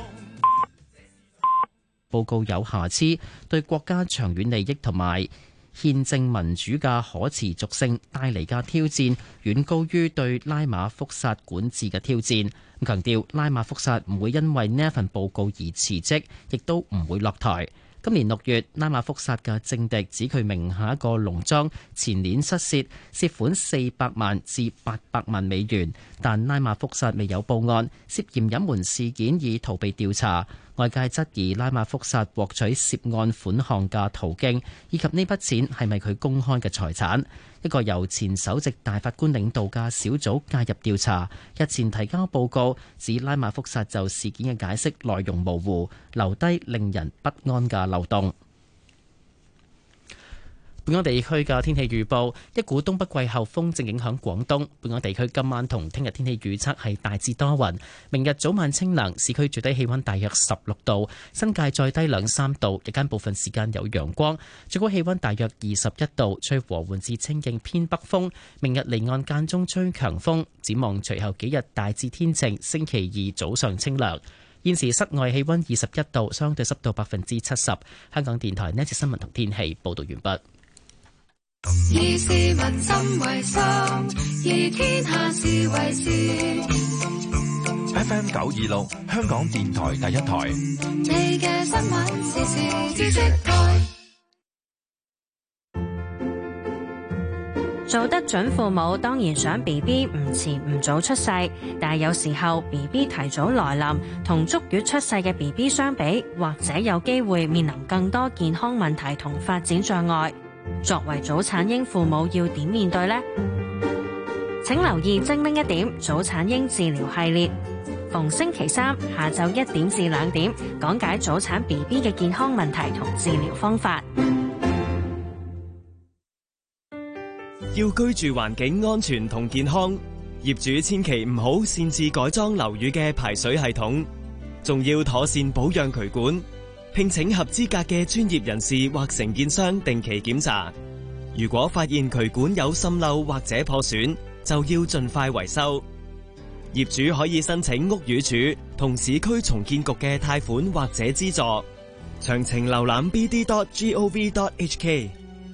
報告有瑕疵，對國家長遠利益同埋憲政民主嘅可持續性帶嚟嘅挑戰，遠高於對拉馬福薩管治嘅挑戰。強調拉馬福薩唔會因為呢一份報告而辭職，亦都唔會落台。今年6月，拉馬福薩嘅政敵指佢名下一個農莊前年失竊，涉款400萬至800萬美元，但拉馬福薩未有報案，涉嫌隱瞞事件以逃避調查。外界質疑拉馬福薩獲取涉案款項嘅途徑，以及呢筆錢係咪佢公開嘅財產。一個由前首席大法官領導嘅小組介入調查，日前提交報告，指拉馬福薩就事件嘅解釋內容模糊，留低令人不安嘅漏洞。本港地區嘅天氣預報，一股東北季候風正影響廣東。本港地區今晚同聽日天氣預測係大致多雲，明日早晚清涼，市區最低氣溫大約16度，新界再低2-3度，日間部分時間有陽光，最高氣溫大約21度，吹和緩至清勁偏北風。明日離岸間中吹強風，展望隨後幾日大致天晴，星期2早上清涼。現時室外氣溫21度，相對濕度70%。香港電台呢一節新聞同天氣報道完畢。 以市民心為心，以天下事為事。 FM 926，香港電台第一台。 你嘅新聞時事知識台。 做得準父母當然想 BB 唔遲唔早出世，但係有時候 BB 提早來臨，同足月出世嘅 BB 相比，或者有機會面臨更多健康問題同發展障礙。作為早產嬰父母要點面對呢？請留意精靈1點早產嬰治療系列，逢星期3下晝1點至2點，講解早產 BB 嘅健康問題同治療方法。 要居住環境安全同健康，業主千祈唔好擅自改裝樓宇嘅排水系統，仲要妥善保養渠管。聘請合資格嘅專業人士或承建商定期檢查，如果發現渠管有滲漏或者破損，就要盡快維修。業主可以申請屋宇署同市區重建局嘅貸款或者資助，詳情瀏覽 bd.gov.hk。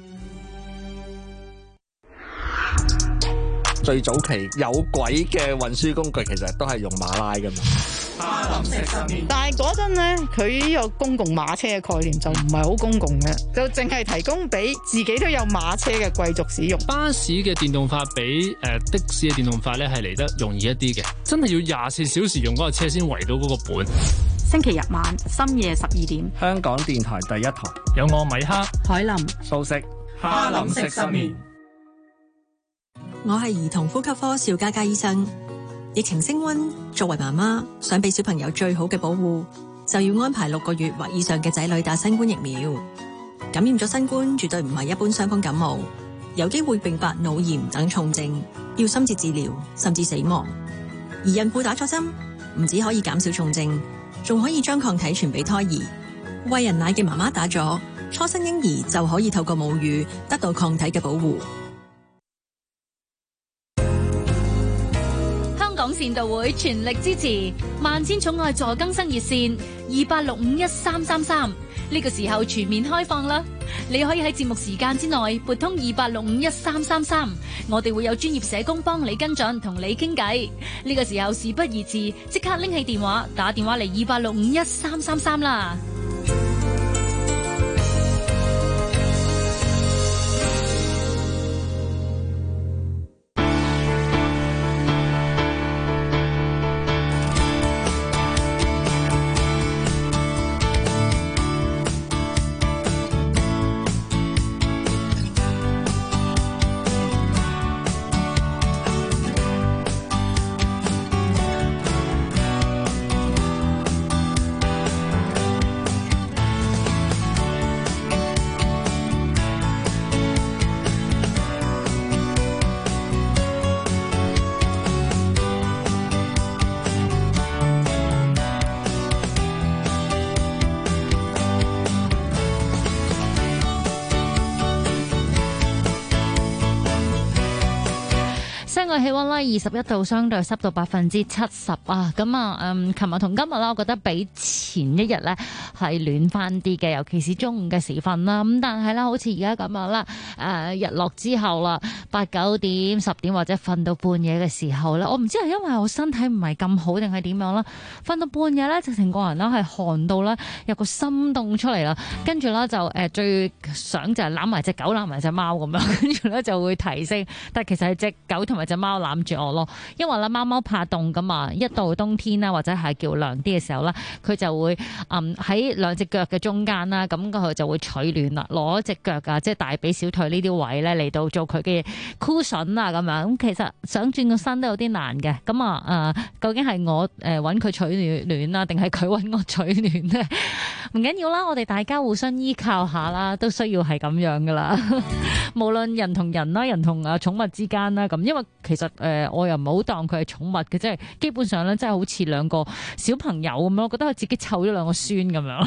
最早期有軌嘅運輸工具其實都係用馬拉㗎嘛。 但係嗰陣呢，佢呢個公共馬車嘅概念就唔係好公共嘅，就淨係提供俾自己都有馬車嘅貴族使用。 巴士嘅電動化比的士嘅電動化咧係嚟得容易一啲嘅，真係要24小時用嗰個車先圍到嗰個本。 星期日晚深夜12點， 香港電台第一台有我米克、 海林、 素食、 哈林食失眠。 我係兒童呼吸科邵嘉嘉醫生。疫情升溫，作為媽媽想俾小朋友最好嘅保護，就要安排6個月或以上嘅仔女打新冠疫苗。感染咗新冠絕對唔係一般傷風感冒，有機會併發腦炎等重症，要深切治療甚至死亡。而孕婦打咗針，唔止可以減少重症，仲可以將抗體傳俾胎兒。餵人奶嘅媽媽打咗，初生嬰兒就可以透過母乳得到抗體嘅保護。 香港善道會全力支持萬千寵愛助更生熱線28651333，呢個時候全面開放啦！你可以喺節目時間之內撥通28651333，我哋會有專業社工幫你跟進，同你傾偈。呢個時候事不宜遲，即刻拎起電話打電話嚟28651333啦！ 嘅氣溫咧21度，相對濕度70%啊。咁啊，琴日同今日啦，我覺得比前一日咧係暖翻啲嘅，尤其是中午嘅時分啦。咁但係咧，好似而家咁樣啦，日落之後啦，8、9點、10點或者瞓到半夜嘅時候咧，我唔知係因為我身體唔係咁好定係點樣啦，瞓到半夜咧，直情個人咧係寒到咧有個心凍出嚟啦，跟住咧就最想就係攬埋隻狗攬埋隻貓咁樣，跟住咧就會提升，但係其實係隻狗同埋隻貓攬住我咯，因為咧貓貓怕凍噶嘛，一到冬天啦或者係叫涼啲嘅時候咧，佢就會喺兩隻腳嘅中間啦，咁佢就會取暖啦，攞隻腳啊即係大髀小腿呢啲位咧嚟到做佢嘅 cushion 啊咁樣，咁其實想轉個身都有啲難嘅，咁究竟係我揾佢取暖啊，定係佢揾我取暖咧？唔緊要啦，我哋大家互相依靠下啦，都需要係咁樣噶啦。無論人同人啦，人同寵物之間啦，咁因為其實我又唔好當佢係寵物嘅，即係基本上咧，真係好似兩個小朋友咁樣，我覺得佢自己湊咗兩個孫咁樣。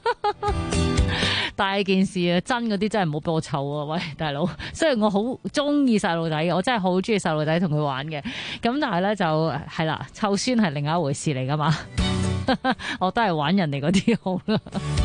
大件事啊，真嗰啲真係唔好俾我湊啊！喂，大佬，雖然我好中意細路仔嘅，我真係好中意細路仔同佢玩嘅，咁但係咧就係啦，湊孫係另一回事嚟噶嘛。我都係玩人哋嗰啲好啦。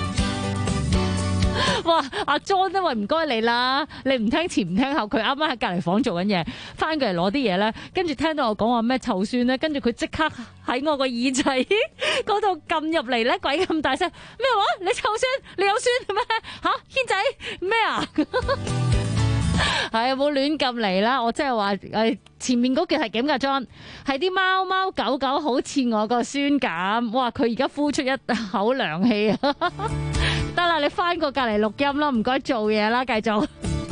哇！阿 John 因為唔該你啦，你唔聽前唔聽後，佢啱啱喺隔離房做緊嘢，翻過嚟攞啲嘢咧，跟住聽到我講話咩湊孫咧，跟住佢即刻喺我個耳仔嗰度撳入嚟咧，鬼咁大聲咩話？你湊孫？你有孫咩？嚇軒仔咩啊？係冇亂撳嚟啦！我即係話前面嗰句係點㗎 John？ 係啲貓貓狗狗好似我個孫咁，哇！佢而家呼出一口涼氣啊！得啦，你翻過隔離錄音啦，唔該做嘢啦，繼續。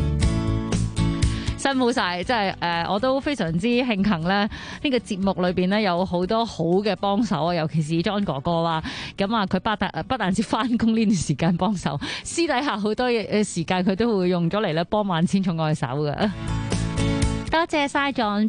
辛苦晒，即係我都非常之慶幸咧，呢個節目裏邊咧有好多好嘅幫手啊，尤其是 John 哥哥啦。咁啊，佢不但止翻工呢段時間幫手，私底下好多嘢時間佢都會用咗嚟咧幫萬千寵愛手嘅。多謝晒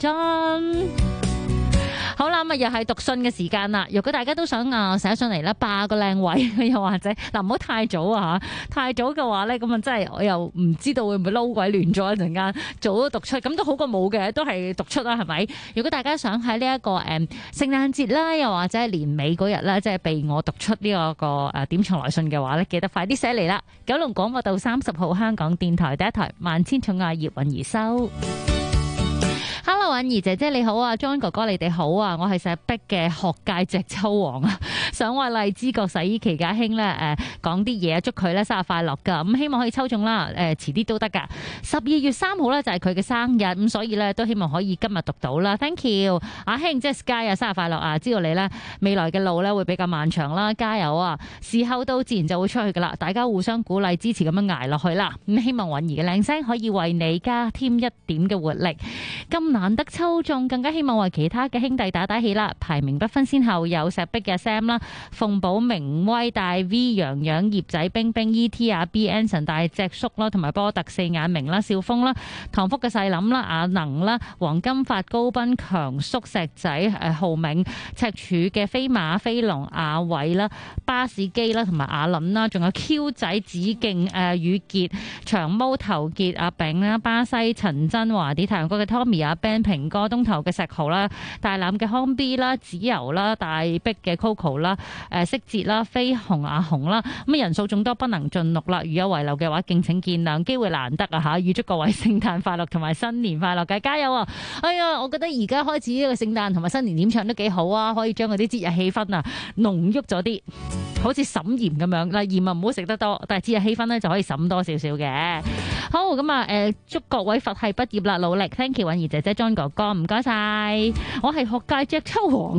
John。好啦，咁啊又係讀信嘅時間啦。如果大家都想寫上嚟咧，霸個靚位，又或者唔好太早啊嚇，太早嘅話咧，咁啊真係我又唔知道會唔會撈鬼亂咗一陣間，早都讀出，咁都好過冇嘅，都係讀出啦，係咪？如果大家想喺呢一個聖誕節啦，又或者係年尾嗰日咧，即係被我讀出呢個點唱來信嘅話咧，記得快啲寫嚟啦！九龍廣播道30號香港電台第一台萬千寵愛葉韻儀收。Hello， 韻儀姐姐你好啊 ，John 哥哥你哋好啊，我係石壁嘅學界隻秋王啊，想為荔枝角洗衣旗家兄咧講啲嘢，祝佢咧生日快樂噶，咁希望可以抽中啦，遲啲都得噶。12月3號咧就係佢嘅生日，咁所以咧都希望可以今日讀到啦 ，Thank you， 阿兄即係 Sky 啊，生日快樂啊！知道你咧未來嘅路咧會比較漫長啦，加油啊！時候到自然就會出去噶啦，大家互相鼓勵支持咁樣捱落去啦。咁希望韻儀嘅靚聲可以為你加添一點嘅活力。咁難得抽中，更加希望為其他嘅兄弟打打氣啦。排名不分先後，有石壁嘅 Sam 啦、鳳寶、明威、大 V、洋洋、葉仔、冰冰、E.T. 啊、B.Anson、大隻叔啦，同埋波特、四眼明啦、少峰啦、唐福嘅細林啦、阿能啦、黃金發、高斌、強叔、石仔、浩銘、赤柱嘅飛馬、飛龍、阿偉啦、巴士基啦，同埋阿林啦，仲有 Q 仔、子敬、宇傑、長毛、頭傑、阿炳啦、巴西、陳真華、啲太陽哥嘅 Tommy、阿 Ben、平哥、東頭嘅石豪啦、大欖嘅康 B 啦、子柔啦、大碧嘅 Coco 啦、色哲啦、飛鴻阿紅啦，咁人數眾多不能盡錄啦，如有遺漏嘅話敬請見諒，機會難得啊嚇！預祝各位聖誕快樂同埋新年快樂嘅，加油啊！哎呀，我覺得而家開始呢個聖誕同埋新年點唱都幾好啊，可以將嗰啲節日氣氛啊濃郁咗啲，好似沈鹽咁樣嗱，鹽啊唔好食得多，但係節日氣氛咧就可以沈多少少嘅。好咁啊祝各位佛系畢業啦，努力 ，thank you 韻儀姐姐 John 哥哥，唔該晒，我係學界隻秋王。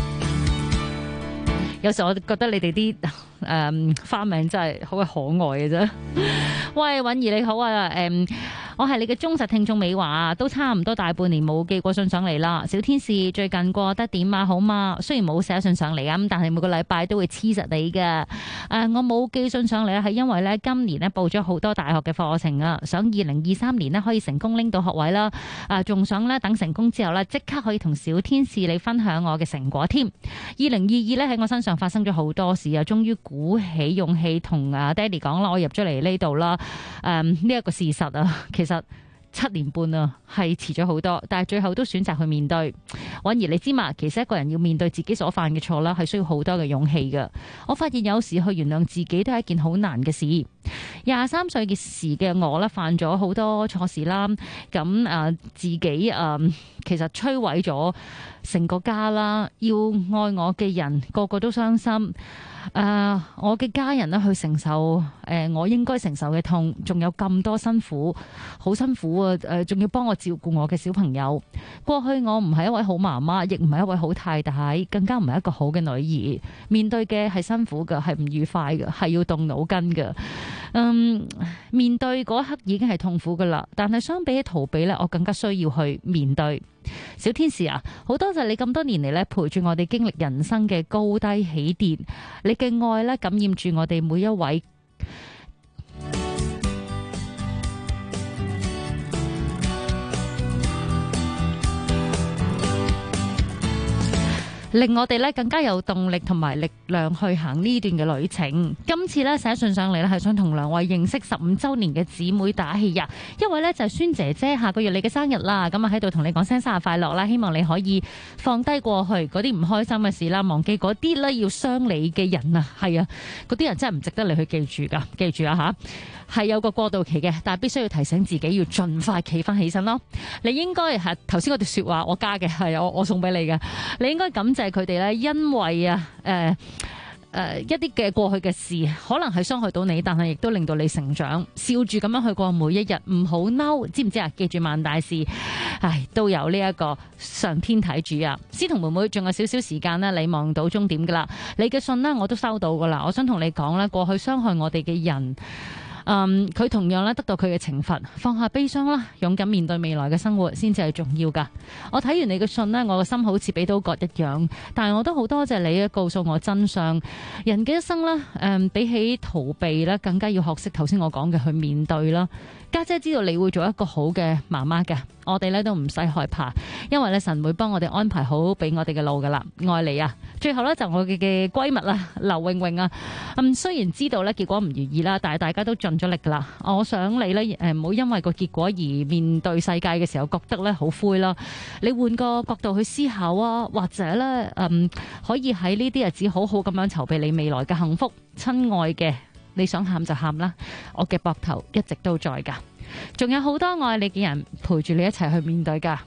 有時我覺得你哋啲花名真係好可愛嘅啫。喂，韻儀你好啊，我係你嘅忠實聽眾美華啊，都差唔多大半年冇寄過信上嚟啦。小天使最近過得點啊？好嘛？雖然冇寫信上嚟啊，咁但係每個禮拜都會黐實你嘅。我冇寄信上嚟咧，係因為咧今年咧報咗好多大學嘅課程啊，想2023年咧可以成功拎到學位啦。仲想咧等成功之後咧，即刻可以同小天使你分享我嘅成果添。2022咧喺我身上發生咗好多事啊，終於鼓起勇氣同爹哋講啦，我入咗嚟呢度啦。呢一個事實啊，其實 7年半啊，係遲咗好多，但係最後都選擇去面對。婉兒，你知嘛？其實一個人要面對自己所犯嘅錯啦，係需要好多嘅勇氣㗎。我發現有時去原諒自己都係一件好難嘅事。23歲嘅時嘅我咧，犯咗好多錯事啦，咁自己其實摧毀咗成個家啦，要愛我嘅人個個都傷心。我嘅家人咧去承受我應該承受嘅痛，仲有咁多辛苦，好辛苦啊！仲要幫我照顧我嘅小朋友。過去我唔係一位好媽媽，亦唔係一位好太太，更加唔係一個好嘅女兒。面對嘅係辛苦嘅，係唔愉快嘅，係要動腦筋嘅。面對嗰一刻已經係痛苦噶啦，但係相比起逃避呢，我更加需要去面對。小天使啊，好多謝你咁多年嚟咧陪住我哋經歷人生嘅高低起跌，你嘅愛咧感染住我哋每一位。令我哋咧更加有動力同埋力量去行呢段嘅旅程。今次咧寫信上嚟咧係想同兩位認識15週年嘅姊妹打氣呀。一位咧就係孫姐姐，下個月你嘅生日啦，咁啊喺度同你講聲生日快樂啦，希望你可以放低過去嗰啲唔開心嘅事啦，忘記嗰啲咧要傷你嘅人啊，係啊，嗰啲人真係唔值得你去記住噶，記住啊吓，係有個過渡期嘅，但係必須要提醒自己要盡快企翻起身咯。你應該係頭先嗰段說話我加嘅，係我送俾你嘅，你應該感謝佢哋咧，因為一啲嘅過去嘅事，可能係傷害到你，但係亦都令到你成長。笑住咁樣去過每一日，唔好嬲，知唔知啊？記住萬大事，都有呢一個上天睇住啊！司徒妹妹仲有少少時間呢，你望到終點噶啦。你嘅信呢，我都收到噶啦。我想同你講咧，過去傷害我哋嘅人。佢同樣咧得到佢嘅懲罰，放下悲傷啦，勇敢面對未來嘅生活先至係重要噶。我睇完你嘅信呢，我個心好似俾刀割一樣，但係我都好多謝你告訴我真相。人嘅一生呢，比起逃避呢，更加要學識頭先我講嘅去面對啦。家姐知道你會做一個好嘅媽媽嘅，我哋咧都唔使害怕，因為咧神會幫我哋安排好俾我哋嘅路噶啦。愛你啊！最後咧就我嘅閨蜜啦，劉穎穎啊，雖然知道咧結果唔如意啦，但係大家都盡咗力噶啦。我想你咧唔好因為個結果而面對世界嘅時候覺得咧好灰啦。你換個角度去思考啊，或者咧可以喺呢啲日子好好咁樣籌備你未來嘅幸福。親愛嘅。你想喊就喊啦，我嘅膊頭一直都在噶，仲有好多愛你嘅人陪住你一齊去面對噶。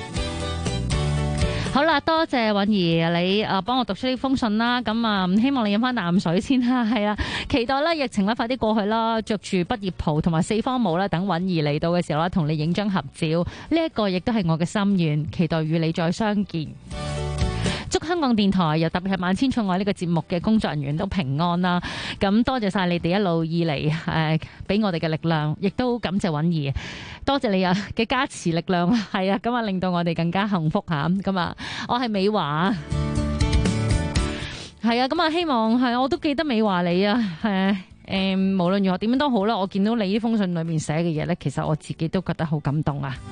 好啦，多謝允兒你幫我讀出呢封信啦，咁希望你飲翻啖水先啦，係啊，期待啦疫情快啲過去啦，着住畢業袍同埋四方帽啦，等允兒嚟到嘅時候啦，同你影張合照，呢一個亦都係我嘅心願，期待與你再相見。祝香港電台又特別係萬千寵愛呢個節目嘅工作人員都平安啦！咁多謝晒你哋一路以嚟俾我哋嘅力量，亦都感謝允兒，多謝你啊嘅加持力量，係啊，咁令到我哋更加幸福吓，咁我係美華，係啊，咁希望係我都記得美華你啊，無論如何點樣都好啦，我見到你呢封信裏面寫嘅嘢呢，其實我自己都覺得好感動啊！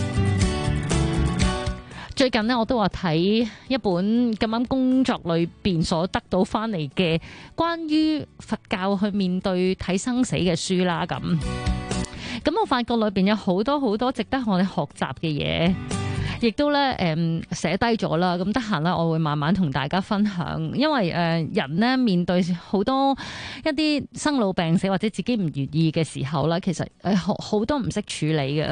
最近呢，我都話睇一本咁啱工作裏邊所得到翻嚟嘅關於佛教去面對睇生死嘅書啦，咁我發覺裏邊有好多好多值得我哋學習嘅嘢，亦都咧寫低咗啦。咁得閒咧，我會慢慢同大家分享，因為人呢面對好多一啲生老病死或者自己唔願意嘅時候咧，其實好多唔識處理嘅。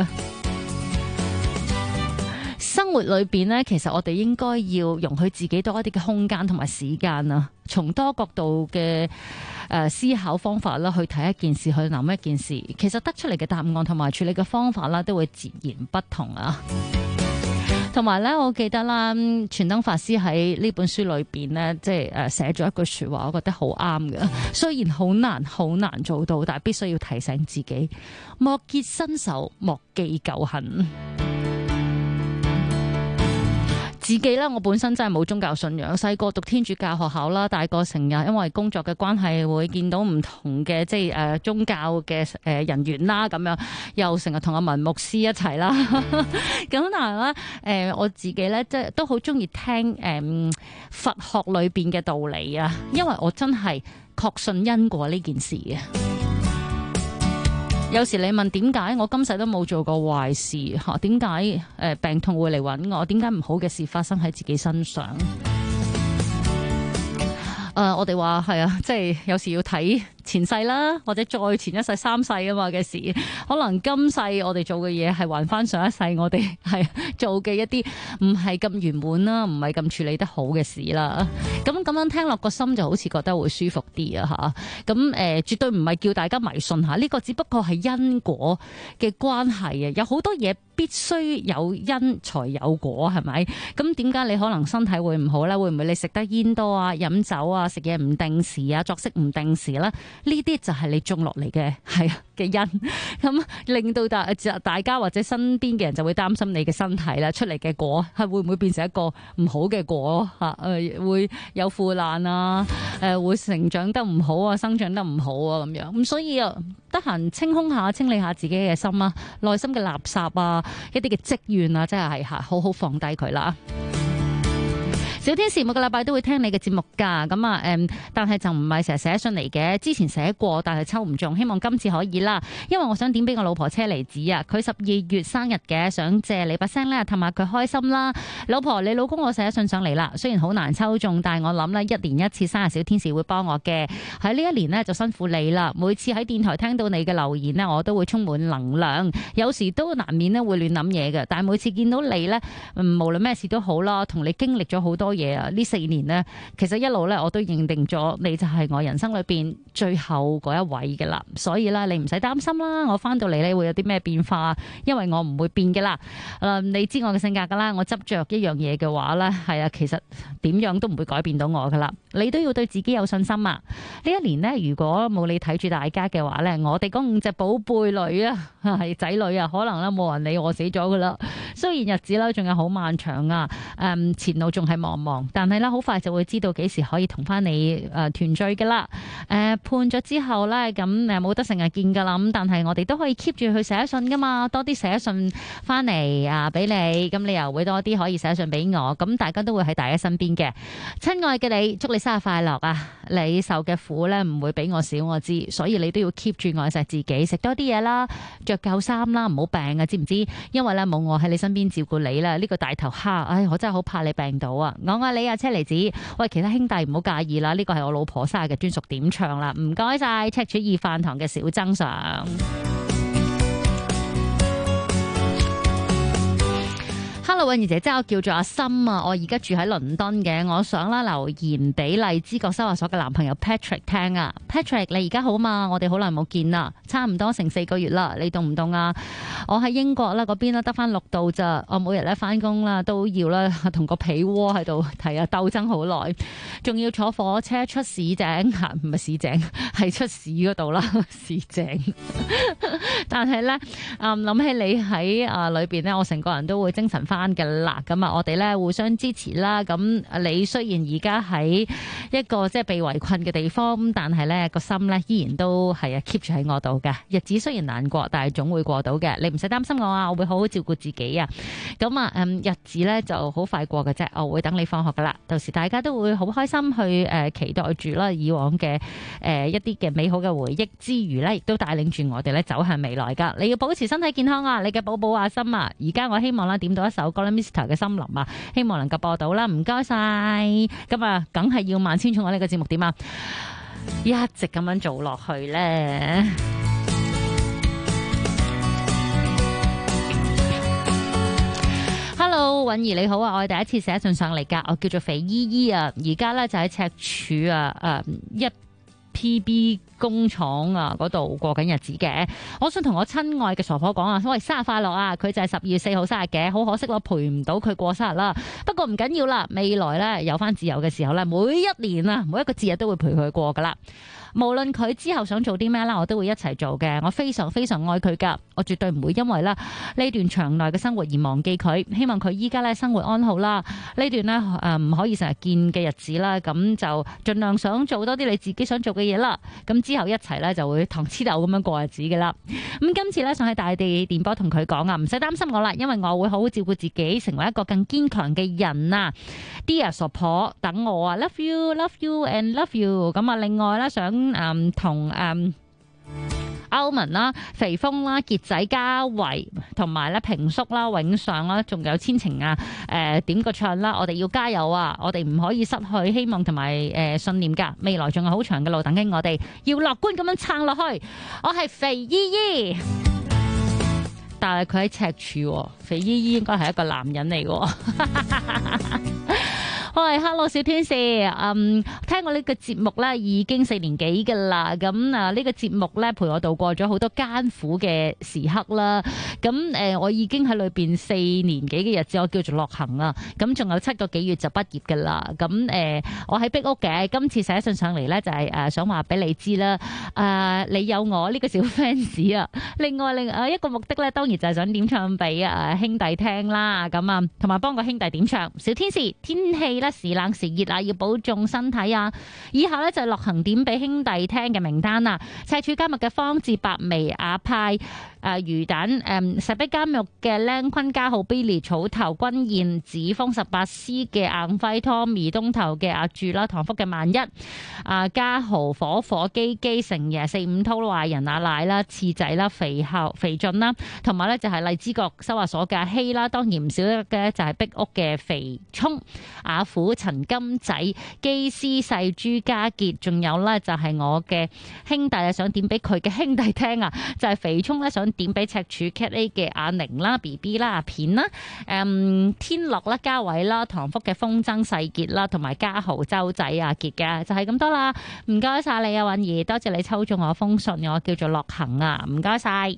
生活裏邊呢，其實我哋應該要容許自己多一啲嘅空間同埋時間啊，從多角度嘅思考方法啦，去睇一件事，去諗一件事，其實得出嚟嘅答案同埋處理嘅方法啦，都會截然不同啊。同埋咧，我記得啦，傳燈法師喺呢本書裏邊呢，即係寫咗一句說話，我覺得好啱嘅。雖然好難做到，但係必須要提醒自己，莫結新仇，莫記舊恨。自己咧，我本身真係冇宗教信仰，細個讀天主教學校啦，大個成日因為工作嘅關係會見到唔同嘅即係宗教嘅人員啦，咁樣又成日同阿文牧師一齊啦。咁但係咧我自己咧即係都好中意聽佛學裏邊嘅道理啊，因為我真係確信因果呢件事嘅。 有時你問點解我今世都冇做過壞事嚇？點解病痛會嚟揾我？點解唔好嘅事發生喺自己身上？我哋話係啊，即係有時要睇前世啦，或者再前一世三世啊嘛嘅事，可能今世我哋做嘅嘢係還翻上一世我哋係做嘅一啲唔係咁圓滿啦，唔係咁處理得好嘅事啦。咁樣聽落個心就好似覺得會舒服啲啊嚇。咁絕對唔係叫大家迷信下，呢個只不過係因果嘅關係啊。有好多嘢必須有因才有果，係咪？咁點解你可能身體會唔好咧？會唔會你食得煙多啊、飲酒啊、食嘢唔定時啊、作息唔定時啦？呢啲就係你種落嚟嘅嘅因，咁令到大家或者身邊嘅人就會擔心你嘅身體啦，出嚟嘅果係會唔會變成一個唔好嘅果嚇？會有腐爛啊，會成長得唔好啊，生長得唔好啊咁樣。咁所以啊，得閒清空下、清理下自己嘅心啊，內心嘅垃圾啊，一啲嘅積怨啊，真係好好放低佢啦。小天使每個禮拜都會聽你嘅節目㗎，咁啊但係就唔係成日寫信嚟嘅。之前寫過，但係抽唔中，希望今次可以啦。因為我想點俾我老婆車厘子啊，佢12月生日嘅，想借你把聲咧氹下佢開心啦。老婆，你老公我寫信上嚟啦，雖然好難抽中，但係我諗咧1年1次生日小天使會幫我嘅。喺呢一年呢，就辛苦你啦。每次喺電台聽到你嘅留言呢，我都會充滿能量。有時都難免咧會亂諗嘢嘅，但係每次見到你呢，無論咩事都好啦，同你經歷咗好多嘢啊！呢4年呢，其實一路咧我都認定咗你就係我人生裏邊最後嗰一位嘅啦，所以咧你唔使擔心啦，我翻到嚟咧會有啲咩變化，因為我唔會變嘅啦。你知我嘅性格噶啦，我執着一樣嘢嘅話咧，係啊，其實點樣都唔會改變到我噶啦。你都要對自己有信心啊！呢一年呢，如果冇你睇住大家嘅話咧，我哋嗰5隻寶貝女啊，係仔女啊，可能咧冇人理我死咗噶啦。雖然日子咧仲有好漫長啊，前路仲係茫茫。但係咧，好快就會知道幾時可以同翻你團聚噶啦。判咗之後咧，咁冇得成日見噶啦。咁但係我哋都可以 keep 住去寫信噶嘛，多啲寫信翻嚟啊，俾你。咁你又會多啲可以寫信俾我。咁大家都會喺大家身邊嘅。親愛嘅你，祝你生日快樂啊！你受嘅苦咧唔會比我少，我知。所以你都要 keep 住愛錫自己，食多啲嘢啦，着夠衫啦，唔好病啊，知唔知？因為咧冇我喺你身邊照顧你啦，呢個大頭蝦，唉，我真係好怕你病到啊！我愛你啊，車厘子。喂，其他兄弟唔好介意啦，呢個係我老婆生日嘅專屬點唱啦，唔該晒赤柱義飯堂嘅小曾上。Hello， 韻兒姐姐，我叫做阿森啊，我而家住喺倫敦嘅，我想啦留言俾荔枝角收押所嘅男朋友 Patrick 聽啊。Patrick， 你而家好嘛？我哋好耐冇見啦，差唔多成4個月啦。你凍唔凍啊？我喺英國啦，嗰邊啦得翻6度咋。我每日咧翻工啦都要啦同個被窩喺度睇啊鬥爭好耐，仲要坐火車出市井吓，唔係市井，係出市嗰度啦市井。但係咧諗起你喺裏邊咧，我成個人都會精神翻嘅啦。咁啊，我哋咧互相支持啦。咁你雖然而家喺一個即係被圍困嘅地方，但係咧個心咧依然都係keep 住喺我度嘅。日子雖然難過，但係總會過到嘅。你唔使擔心我啊，我會好好照顧自己啊。咁啊日子咧就好快過嘅啫，我會等你放學噶啦。到時大家都會好開心去期待住啦以往嘅一啲嘅美好嘅回憶之餘咧，亦都帶領住我哋咧走向未來噶。你要保持身體健康啊！你嘅寶寶阿森啊，而家我希望啦點到一首歌啦 Mr. 嘅森林啊，希望能夠播到啦，唔該晒。咁啊，梗係要萬千寵愛呢個節目點啊，一直咁樣做落去咧。Hello， 韻兒你好啊，我係第一次寫信上嚟噶，我叫做肥姨姨啊，而家咧就喺赤柱啊，1PB 工廠啊嗰度過緊日子嘅。我想同我親愛嘅傻婆講啊，喂，生日快樂啊！佢就係12月4號生日嘅，好可惜我陪唔到佢過生日啦。不過唔緊要啦，未來咧有翻自由嘅時候咧，每一年啊，每一個節日都會陪佢過噶啦。無論佢之後想做啲咩啦，我都會一齊做嘅。我非常非常愛佢噶，我絕對唔會因為啦呢段長耐嘅生活而忘記佢。希望佢依家咧生活安好啦。呢段咧唔可以成日見嘅日子啦，咁就盡量想做多啲你自己想做嘅嘢啦。咁之後一齊咧就會糖黐豆咁樣過日子噶啦。咁今次咧想喺大地電波同佢講啊，唔使擔心我啦，因為我會好好照顧自己，成為一個更堅強嘅人啊。Dear 傻婆，等我啊 ，love you and love you。咁啊，另外咧想同歐文啦、肥峰啦、傑仔、嘉維同埋咧平叔啦、永上啦，仲有千晴啊，點個唱啦！我哋要加油啊！我哋唔可以失去希望同埋信念㗎，未來仲有好長嘅路等緊我哋，要樂觀咁樣撐落去。我係肥姨姨，但係佢喺赤柱，肥姨姨應該係一個男人嚟嘅。喂 ，Hello 小天使，聽過呢個節目咧已經4年幾噶啦，咁呢個節目咧陪我度過咗好多艱苦嘅時刻啦，咁我已經喺裏邊4年幾嘅日子，我叫做樂行啦，咁仲有7個幾月就畢業噶啦，咁我喺壁屋嘅，今次寫信上嚟咧就係想話俾你知啦，你有我呢個小 fans 啊，另外一個目的咧，當然就係想點唱俾兄弟聽啦，咁啊同埋幫個兄弟點唱，小天使天氣咧。時冷時熱啊，要保重身體啊！以下咧就係樂行點俾兄弟聽嘅名單啦。赤柱監獄嘅方志、白眉、阿派、魚蛋、石壁監獄嘅靚坤、嘉浩、Billy、草頭、君燕、子峰、18C 嘅硬輝、Tommy、東頭嘅阿柱啦、唐福嘅萬一、嘉豪、火火、基基、成爺、45濤壞人阿奶啦、次仔啦、肥俊啦，同埋咧就係荔枝角收押所嘅阿希啦，當然唔少嘅就係壁屋嘅肥聰、阿虎、陳金仔、基斯世、朱家傑，仲有咧就係我嘅兄弟啊，想點俾佢嘅兄弟聽啊，就係肥聰咧想點俾赤柱 Cat A 嘅阿寧啦、BB 啦、阿片啦、天樂啦、嘉偉啦、唐福嘅風箏世傑啦，同埋嘉豪、周仔阿傑嘅，就係咁多啦。唔該晒你啊，允兒，多謝你抽中我封信，我叫做樂行啊，唔該晒。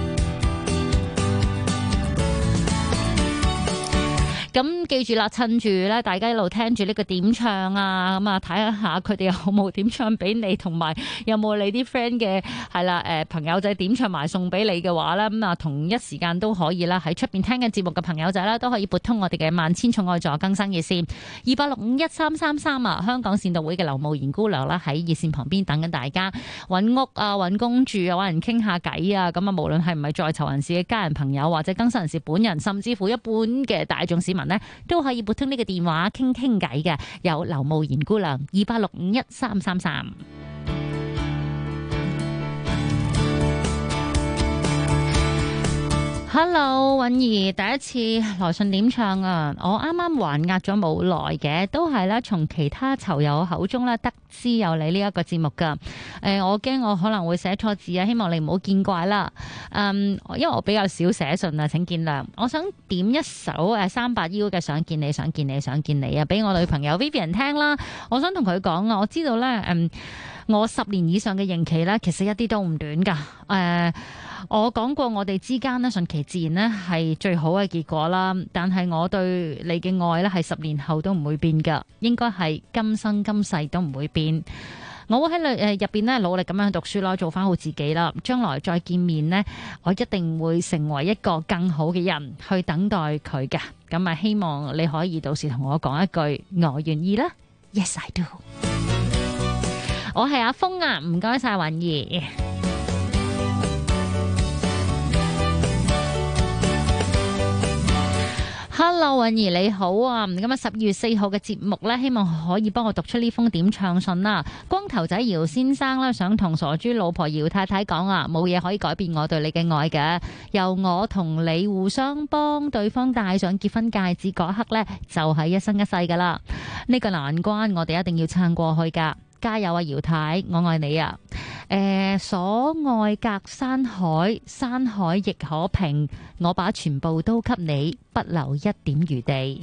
咁記住啦，趁住咧，大家一路聽住呢個點唱啊，咁啊睇下佢哋有冇點唱俾你，同埋有冇你啲 friend 嘅係啦，朋友仔點唱埋送俾你嘅話咧，咁啊同一時間都可以啦，喺出邊聽緊節目嘅朋友仔啦，都可以撥通我哋嘅萬千寵愛助更生熱線28611333啊，香港善導會嘅劉慕賢姑娘啦，喺熱線旁邊等緊大家揾屋啊、揾公住啊、揾人傾下偈啊，咁啊無論係唔係在囚人士嘅家人朋友，或者更生人士本人，甚至乎一般嘅大眾市民呢，都可以撥通呢個電話傾傾偈嘅，有劉慕賢姑娘28611333。Hello， 允兒，第一次來信點唱啊！我啱啱還押咗冇耐嘅，都係咧從其他囚友口中咧得知有你呢一個節目噶。我驚我可能會寫錯字啊，希望你唔好見怪啦。因為我比較少寫信啊，請見諒。我想點一首381嘅想見你想見你想見你啊，俾我女朋友 Vivian 聽啦。我想同佢講啊，我知道咧，我10年以上嘅刑期咧，其實一啲都唔短噶。我講過我哋之間咧順其自然咧係最好嘅結果啦，但係我對你嘅愛咧係10年後都唔會變噶，應該係今生今世都唔會變。我會喺入邊咧努力咁樣讀書啦，做翻好自己啦。將來再見面呢，我一定會成為一個更好嘅人去等待佢嘅。咁啊，希望你可以到時同我講一句我願意啦。Yes I do。我係阿峰啊，唔該晒允兒。Hello， 允兒你好啊！咁啊，12月4號嘅節目呢，希望可以幫我讀出呢封點唱信啦。光頭仔姚先生呢，想同傻豬老婆姚太太講啊，冇嘢可以改變我對你嘅愛嘅。由我同你互相幫對方戴上結婚戒指嗰刻呢，就係一生一世噶啦。呢個難關我哋一定要撐過去噶。加油啊，姚太，我愛你啊！所愛隔山海，山海亦可平，我把全部都給你，不留一點餘地。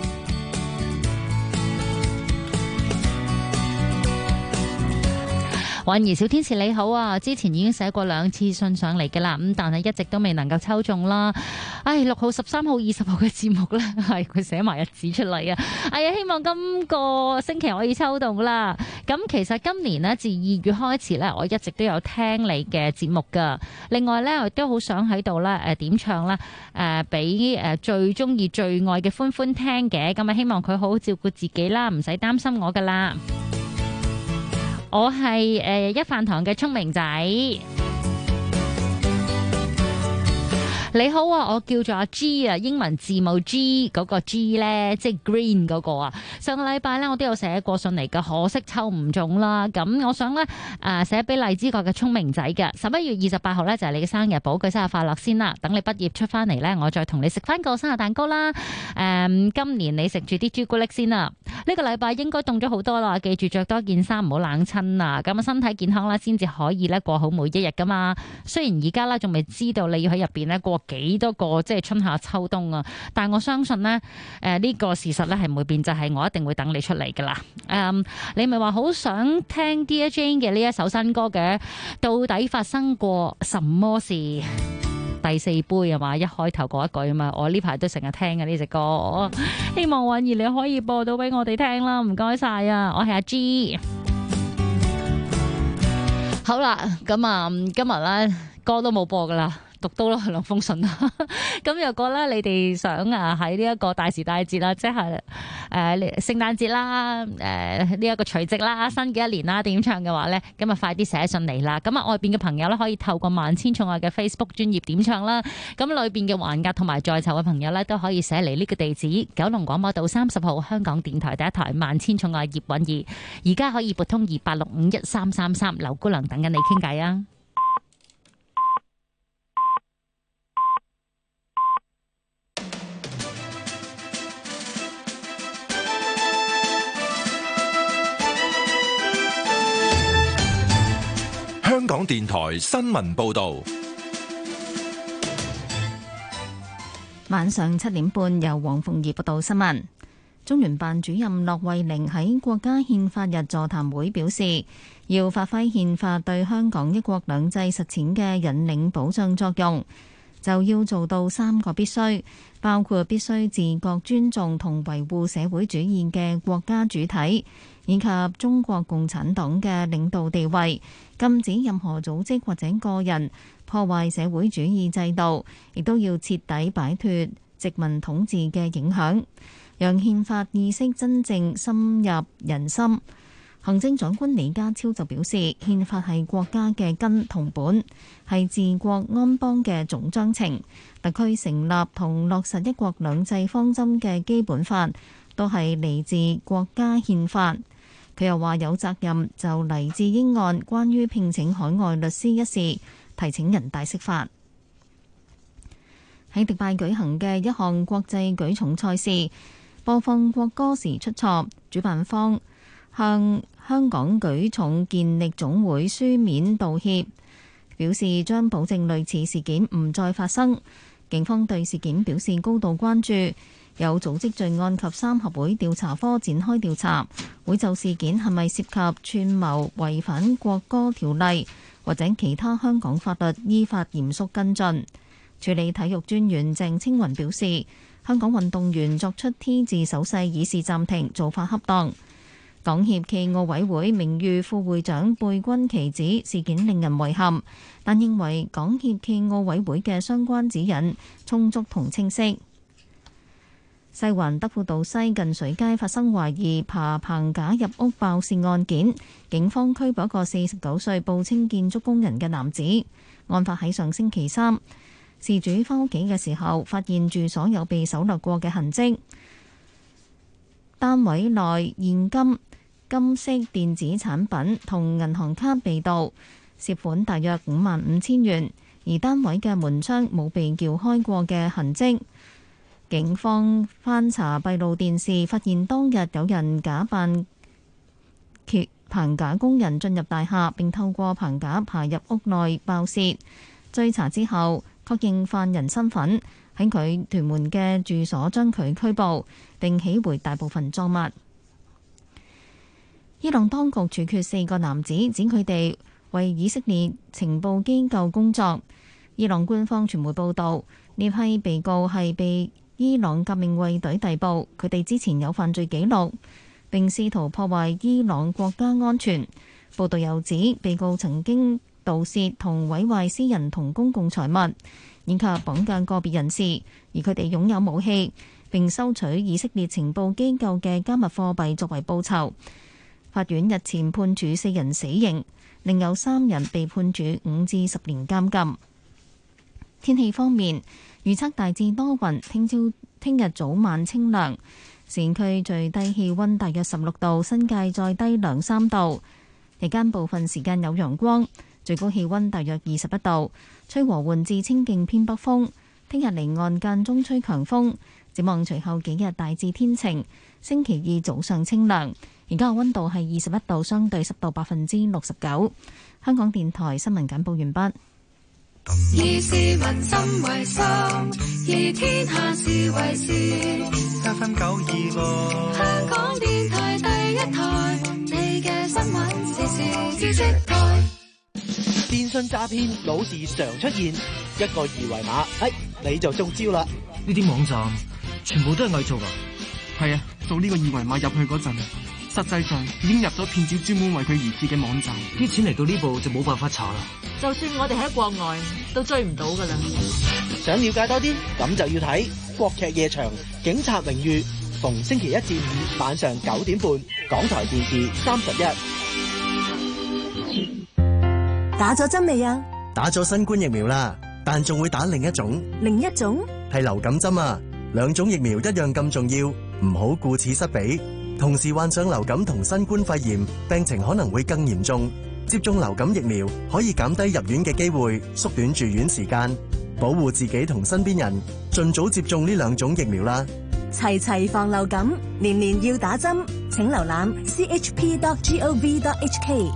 允兒小天使你好啊，之前已經寫過2次信上嚟嘅啦，咁但係一直都未能夠抽中啦。6號、13號、20號嘅節目呢，係佢寫埋日子出嚟啊！希望今個星期可以抽到啦。咁其實今年呢，自2月開始呢，我一直都有聽你嘅節目噶。另外呢，我亦都好想喺度呢點唱啦，俾最中意、最愛嘅歡歡聽嘅。咁啊，希望佢好好照顧自己啦，唔使擔心我噶啦。我係一飯堂嘅聰明仔。 你好啊，我叫做阿 G 啊，英文字母 G 嗰個 G 呢，即係 Green 嗰個啊。上個禮拜呢，我都有寫過信嚟嘅，可惜抽唔中啦。咁我想呢，寫俾荔枝角嘅聰明仔嘅11月28號呢，就係你嘅生日，保佢生日快樂先啦。等你畢業出翻嚟呢，我再同你食翻個生日蛋糕啦。今年你食住啲朱古力先啦。呢個禮拜應該凍咗好多啦，記住着多件衫，唔好冷親啊。咁啊，身體健康啦，先至可以咧過好每一日噶嘛。雖然而家啦仲未知道你要喺入邊咧過幾多個即係春夏秋冬啊，但我相信呢，呢個事實咧係唔會變，就係我一定會等你出嚟噶啦。你咪話好想聽 Dear Jane 嘅呢一首新歌嘅，到底發生過什麼事？第四杯啊嘛，一開頭嗰一句啊嘛，我呢排都成日聽嘅呢隻歌，希望韻兒你可以播到俾我哋聽啦，唔該晒啊，我係阿 G。好啦，咁啊，今日咧歌都冇播噶啦。讀到咯兩封信啦，咁若果咧你哋想啊喺呢一個大時大節啦，即係聖誕節啦，呢一個除夕啦，新嘅一年啦，點唱嘅話咧，咁啊快啲寫信嚟啦。咁啊外邊嘅朋友咧可以透過萬千寵愛嘅 Facebook 專頁點唱啦。咁裏邊嘅環格同埋在囚嘅朋友咧都可以寫嚟呢個地址：九龍廣播道30號香港電台第一台萬千寵愛葉韻儀。而家可以撥通28651333，劉姑娘等緊你傾偈啊！ 香港電台新聞報道， 晚上7點半由黃鳳儀報道新聞。中聯辦主任駱惠寧喺國家憲法日座談會表示，要發揮憲法對香港一國兩制實踐嘅引領保障作用，就要做到3個必須，包括必須自覺尊重同維護社會主義嘅國家主體，以及中國共產黨嘅領導地位，禁止任何組織或者個人破壞社會主義制度，亦都要徹底擺脫殖民統治嘅影響，讓憲法意識真正深入人心。行政長官李家超就表示，憲法係國家嘅根同本，係治國安邦嘅總章程。特區成立同落實一國兩制方針嘅基本法，都係嚟自國家憲法。佢又話有責任就黎智英案關於聘請海外律師一事提請人大釋法。喺迪拜舉行嘅一項國際舉重賽事，播放國歌時出錯，主辦方向香港舉重健力總會書面道歉，表示將保證類似事件唔再發生。警方對事件表示高度關注。有組織罪案及三合會調查科展開調查，會就事件係咪涉及串謀違反國歌條例或者其他香港法律，依法嚴肅跟進。處理體育專員鄭青雲表示，香港運動員作出 T 字手勢以示暫停，做法恰當。港協暨奧委會名譽副會長貝君琪指事件令人遺憾，但認為港協暨奧委會嘅相關指引充足同清晰。西環德輔道西近水街發生懷疑爬棚架入屋爆竊案件，警方拘捕一個49歲報稱建築工人嘅男子。案發喺上星期3，事主返屋企嘅時候發現住所有被搜掠過嘅痕跡，單位內現金、金飾電子產品同銀行卡被盜，涉款大約55,000元，而單位嘅門窗冇被撬開過嘅痕跡。警方翻查閉路電視，發現當日有人假扮棚架工人進入大廈，並透過棚架爬入屋內爆竊。追查之後，確認犯人身份，喺佢屯門嘅住所將佢拘捕，並起回大部分贓物。伊朗當局處決4個男子，指佢哋為以色列情報機構工作。伊朗官方傳媒報導，呢批被告係被伊朗革命衛隊逮捕，佢哋之前有犯罪記錄，並試圖破壞伊朗國家安全。報道又指，被告曾經盜竊同毀壞私人同公共財物，以及綁架個別人士，而佢哋擁有武器，並收取以色列情報機構嘅加密貨幣作為報酬。法院日前判處4人死刑，另有3人被判處5至10年監禁。 天氣方面，預測大致多雲，聽日早晚清涼，市區最低氣溫大約16度，新界再低2-3度。日間部分時間有陽光，最高氣溫大約21度，吹和緩至清勁偏北風。聽日離岸間中吹強風，展望隨後幾日大致天晴。星期二早上清涼，而家嘅溫度係21度，相對濕度69%。香港電台新聞簡報完畢。 以市民心為心，以天下事為事。 FM 926， 香港電台第一台，你嘅新聞時事知識台。 電信詐騙老是常出現，一個二維碼，你就中招啦！ 呢啲網站全部都係偽造㗎。 係啊，掃呢個二維碼入去嗰陣，實際上已經入咗騙子專門為佢而設嘅網站。 啲錢嚟到呢步就冇辦法查啦。 就算我哋喺國外都追唔到㗎啦。 想了解多啲，咁就要睇國劇夜場警察榮譽，逢星期1至5晚上9點半，港台電視31。 打咗針未啊？ 打咗新冠疫苗啦，但仲會打另一種。 另一種？ 係流感針啊！兩種疫苗一樣咁重要，唔好顧此失彼。同時患上流感同新冠肺炎，病情可能會更嚴重。接種流感疫苗可以減低入院嘅機會，縮短住院時間，保護自己同身邊人。盡早接種呢兩種疫苗啦！ 齊齊防流感，年年要打針。請瀏覽 chp.gov.hk。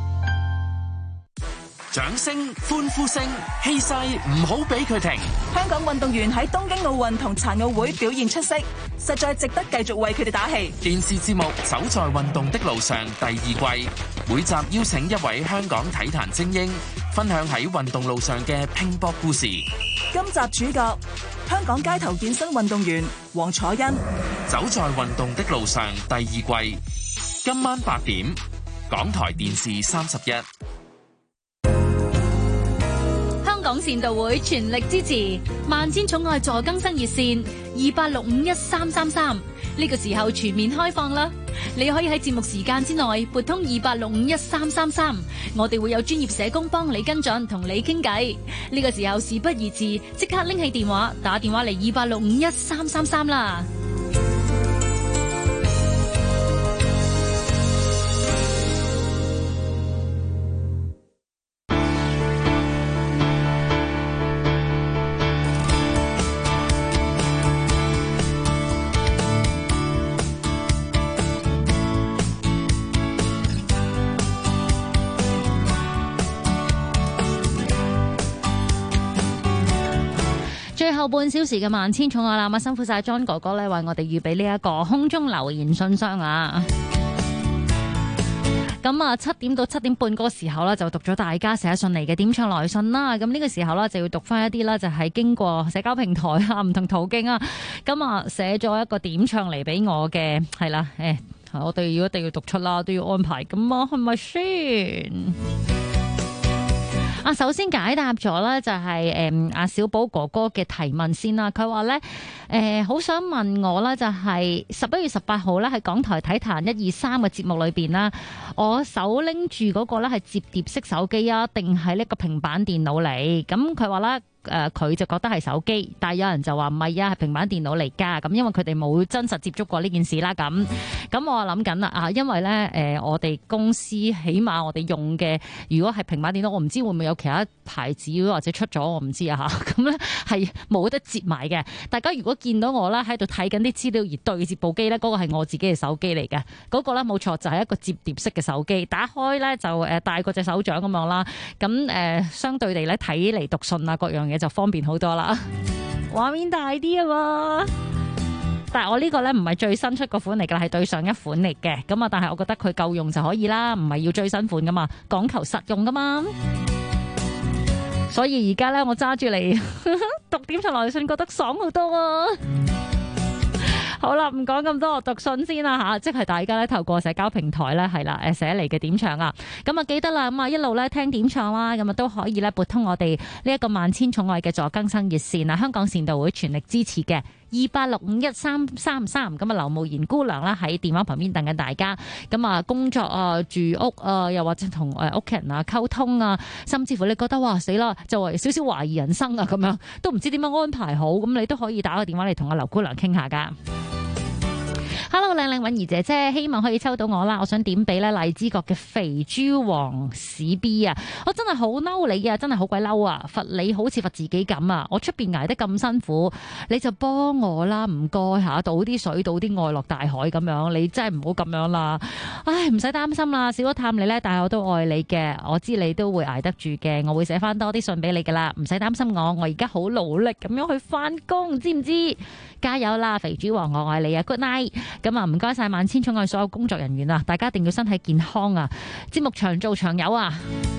掌聲、歡呼聲、氣勢，唔好俾佢停！ 香港運動員喺東京奧運同殘奧會表現出色，實在值得繼續為佢哋打氣。 電視節目《走在運動的路上》第2季，每集邀請一位香港體壇精英，分享喺運動路上嘅拼搏故事。 今集主角香港街頭健身運動員黃楚欣。《 走在運動的路上》第2季，今晚8點，港台電視31。 香港善道會全力支持萬千寵愛助更生熱線28651333，呢個時候全面開放啦！你可以喺節目時間之內撥通28651333，我哋會有專業社工幫你跟進，同你傾偈。呢個時候事不宜遲，即刻拎起電話打電話嚟28651333啦！ 最後半小時嘅萬千寵愛啦，辛苦晒 John 哥哥咧，為我哋預備呢一個空中留言信箱啊！咁啊，7點到7點半嗰個時候咧，就讀咗大家寫信嚟嘅點唱來信啦。咁呢個時候咧，就要讀翻一啲啦，就係經過社交平台啊，唔同途徑啊，咁啊寫咗一個點唱嚟俾我嘅，係啦，我哋如果一定要讀出啦，都要安排，咁啊，係咪先？首先解答咗咧，就係阿小寶哥哥嘅提問先啦。佢話咧，好想問我咧，就係11月18號咧，喺港台體壇123嘅節目裏邊啦，我手拎住嗰個咧係摺疊式手機啊，定係呢個平板電腦嚟？咁佢話咧。佢就覺得係手機，但係有人就話唔係啊，係平板電腦嚟㗎。咁因為佢哋冇真實接觸過呢件事啦。咁我諗緊啦因為咧我哋公司起碼我哋用嘅，如果係平板電腦，我唔知會唔會有其他牌子或者出咗，我唔知啊嚇。咁咧係冇得摺埋嘅。大家如果見到我啦喺度睇緊啲資料而對接部機咧，嗰個係我自己嘅手機嚟嘅。嗰個咧冇錯，就係一個摺疊式嘅手機，打開咧就大過隻手掌咁樣啦。咁相對地咧睇嚟讀信啊各樣嘢就方便好多啦，畫面大啲啊嘛。但係我呢個咧唔係最新出個款嚟噶，係對上一款嚟嘅。咁啊，但係我覺得佢夠用就可以啦，唔係要最新款噶嘛，講求實用噶嘛。所以而家咧我揸住嚟讀點唱來信，覺得爽好多啊！好啦，唔講咁多，我讀信先啦吓，即係大家咧透過社交平台咧係啦，寫嚟嘅點唱啊，咁啊記得啦，咁啊一路咧聽點唱啦，咁啊都可以咧撥通我哋呢一個萬千寵愛嘅助更生熱線啊，香港善道會全力支持嘅 28651333。咁啊，劉慕賢姑娘啦喺電話旁邊等緊大家。咁啊，工作啊、住屋啊，又或者同屋企人啊溝通啊，甚至乎你覺得哇死啦，就係少少懷疑人生啊咁樣，都唔知點樣安排好，咁你都可以打個電話嚟同阿劉姑娘傾下噶。Hello， 靚允兒姐姐，希望可以抽到我啦！我想點俾咧荔枝角嘅肥豬王史 B 啊！我真係好嬲你啊，真係好鬼嬲啊！罰你好似罰自己咁啊！我出邊捱得咁辛苦，你就幫我啦，唔該嚇，倒啲水，倒啲愛落大海咁樣，你真係唔好咁樣啦！唉，唔使擔心啦，少咗探你咧，但係我都愛你嘅，我知你都會捱得住嘅，我會寫翻多啲信俾你噶啦，唔使擔心我而家好努力咁樣去翻工，知唔知？加油啦，肥豬王，我愛你啊 ！Good night。咁啊，唔該晒萬千寵愛所有工作人員啊！大家一定要身體健康啊！節目長做長有啊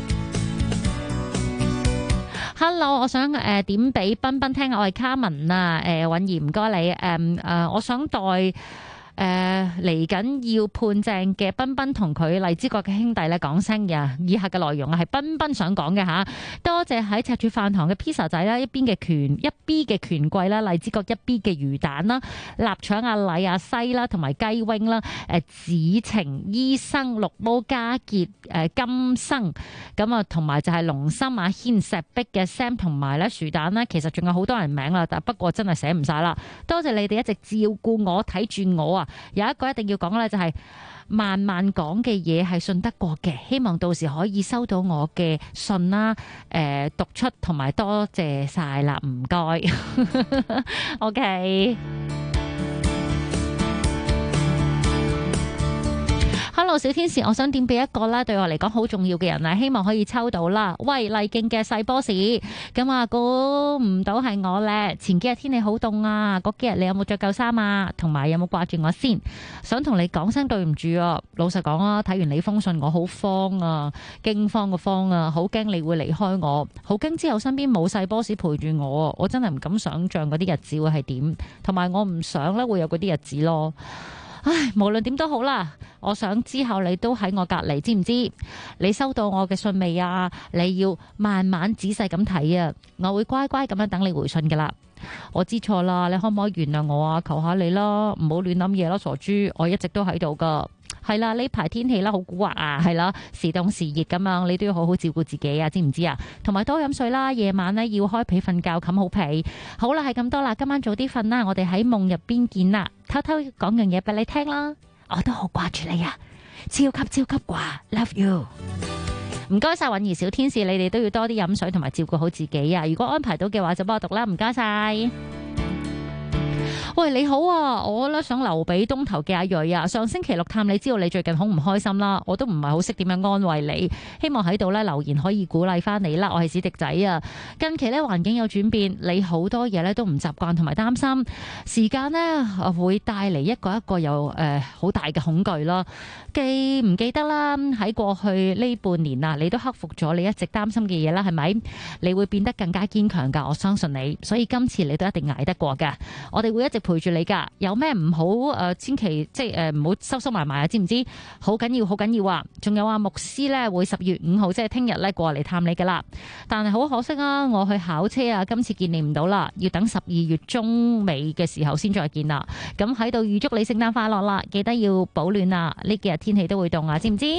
！Hello， 我想點俾彬彬聽，我係卡文啊！允兒唔該你我想代嚟緊要判正嘅彬彬同佢荔枝角嘅兄弟咧講聲嘅，以下嘅內容啊係彬彬想講嘅吓，多謝喺赤柱飯堂嘅 pizza 仔啦，一 B 嘅權貴啦，荔枝角一 B 嘅魚蛋啦，臘腸阿禮阿西啦，同埋雞 wing 啦，子晴醫生綠毛家傑金生咁啊，同埋就係龍心阿軒石壁嘅 Sam 同埋咧薯蛋啦，其實仲有好多人名啦，但不過真係寫唔晒啦，多謝你哋一直照顧我睇住我啊！有一個一定要講咧，就係慢慢講嘅嘢係信得過嘅，希望到時可以收到我嘅信啦，讀出同埋多謝晒啦，唔該。OK。Hello， 小天使，我想點俾一個啦，對我嚟講好重要嘅人啊，希望可以抽到啦。喂，麗徑嘅細 boss，咁啊，估唔到係我咧。前幾日天氣好凍啊，嗰幾日你有冇着夠衫啊？同埋有冇掛住我先？想同你講聲對唔住啊！老實講啊，睇完你封信我好慌啊，驚慌個慌啊，好驚你會離開我，好驚之後身邊冇細 boss 陪住我，我真係唔敢想像嗰啲日子會係點，同埋我唔想咧會有嗰啲日子咯。唉，無論點都好啦，我想之後你都喺我隔離，知唔知？你收到我嘅信未啊？你要慢慢仔細咁睇啊，我會乖乖咁樣等你回信噶啦。我知錯啦，你可唔可以原諒我啊？求下你啦，唔好亂諗嘢啦，傻豬，我一直都喺度噶。係啦，呢排天氣啦好蠱惑啊，係啦，時凍時熱咁樣，你都要好好照顧自己啊，知唔知啊？同埋多飲水啦，夜晚呢要開被瞓覺，冚好被。好啦，係咁多啦，今晚早啲瞓啦，我哋喺夢入邊見啦。偷偷講樣嘢俾你聽啦，我都好掛住你啊，超級掛 ，love you。唔該晒允兒小天使，你哋都要多啲飲水同埋照顧好自己啊！如果安排到嘅話就幫我讀啦，唔該晒。喂，你好啊，我咧想留俾東頭嘅阿瑞啊，上星期六探你，知道你最近好唔開心啦，我都唔係好識點樣安慰你，希望喺度咧留言可以鼓勵翻你啦。我係史迪仔啊，近期咧環境有轉變，你好多嘢咧都唔習慣同埋擔心，時間咧會帶嚟一個一個有好大嘅恐懼啦。記唔記得啦？喺過去呢半年啊，你都克服咗你一直擔心嘅嘢啦，係咪？你會變得更加堅強噶，我相信你，所以今次你都一定捱得過嘅。我哋會一直陪住你噶，有咩唔好千祈唔好收埋埋啊，知唔知？好緊要，好緊要啊！仲有啊，牧師咧會10月5號即係聽日咧過嚟探你噶啦，但係好可惜啊，我去考車啊，今次見你唔到啦，要等12月中尾嘅時候先再見啦。咁喺度預祝你聖誕快樂啦，記得要保暖啊！呢幾日天氣都會凍啊，知唔知？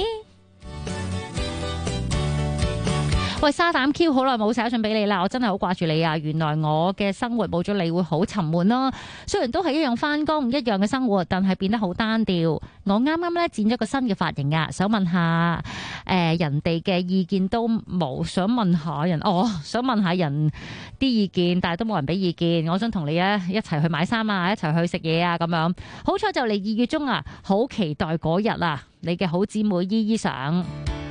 喂，沙膽 Q 好耐冇寫信俾你啦，我真係好掛住你啊！原來我嘅生活冇咗你會好沉悶咯。雖然都係一樣返工，一樣嘅生活，但係變得好單調。我啱啱咧剪咗個新嘅髮型啊，想問下人哋嘅意見都冇，想問下人啲意見，但係都冇人俾意見。我想同你一齊去買衫啊，一齊去食嘢啊咁樣。好彩就嚟2月中啊，好期待嗰日啊！你嘅好姊妹依依上。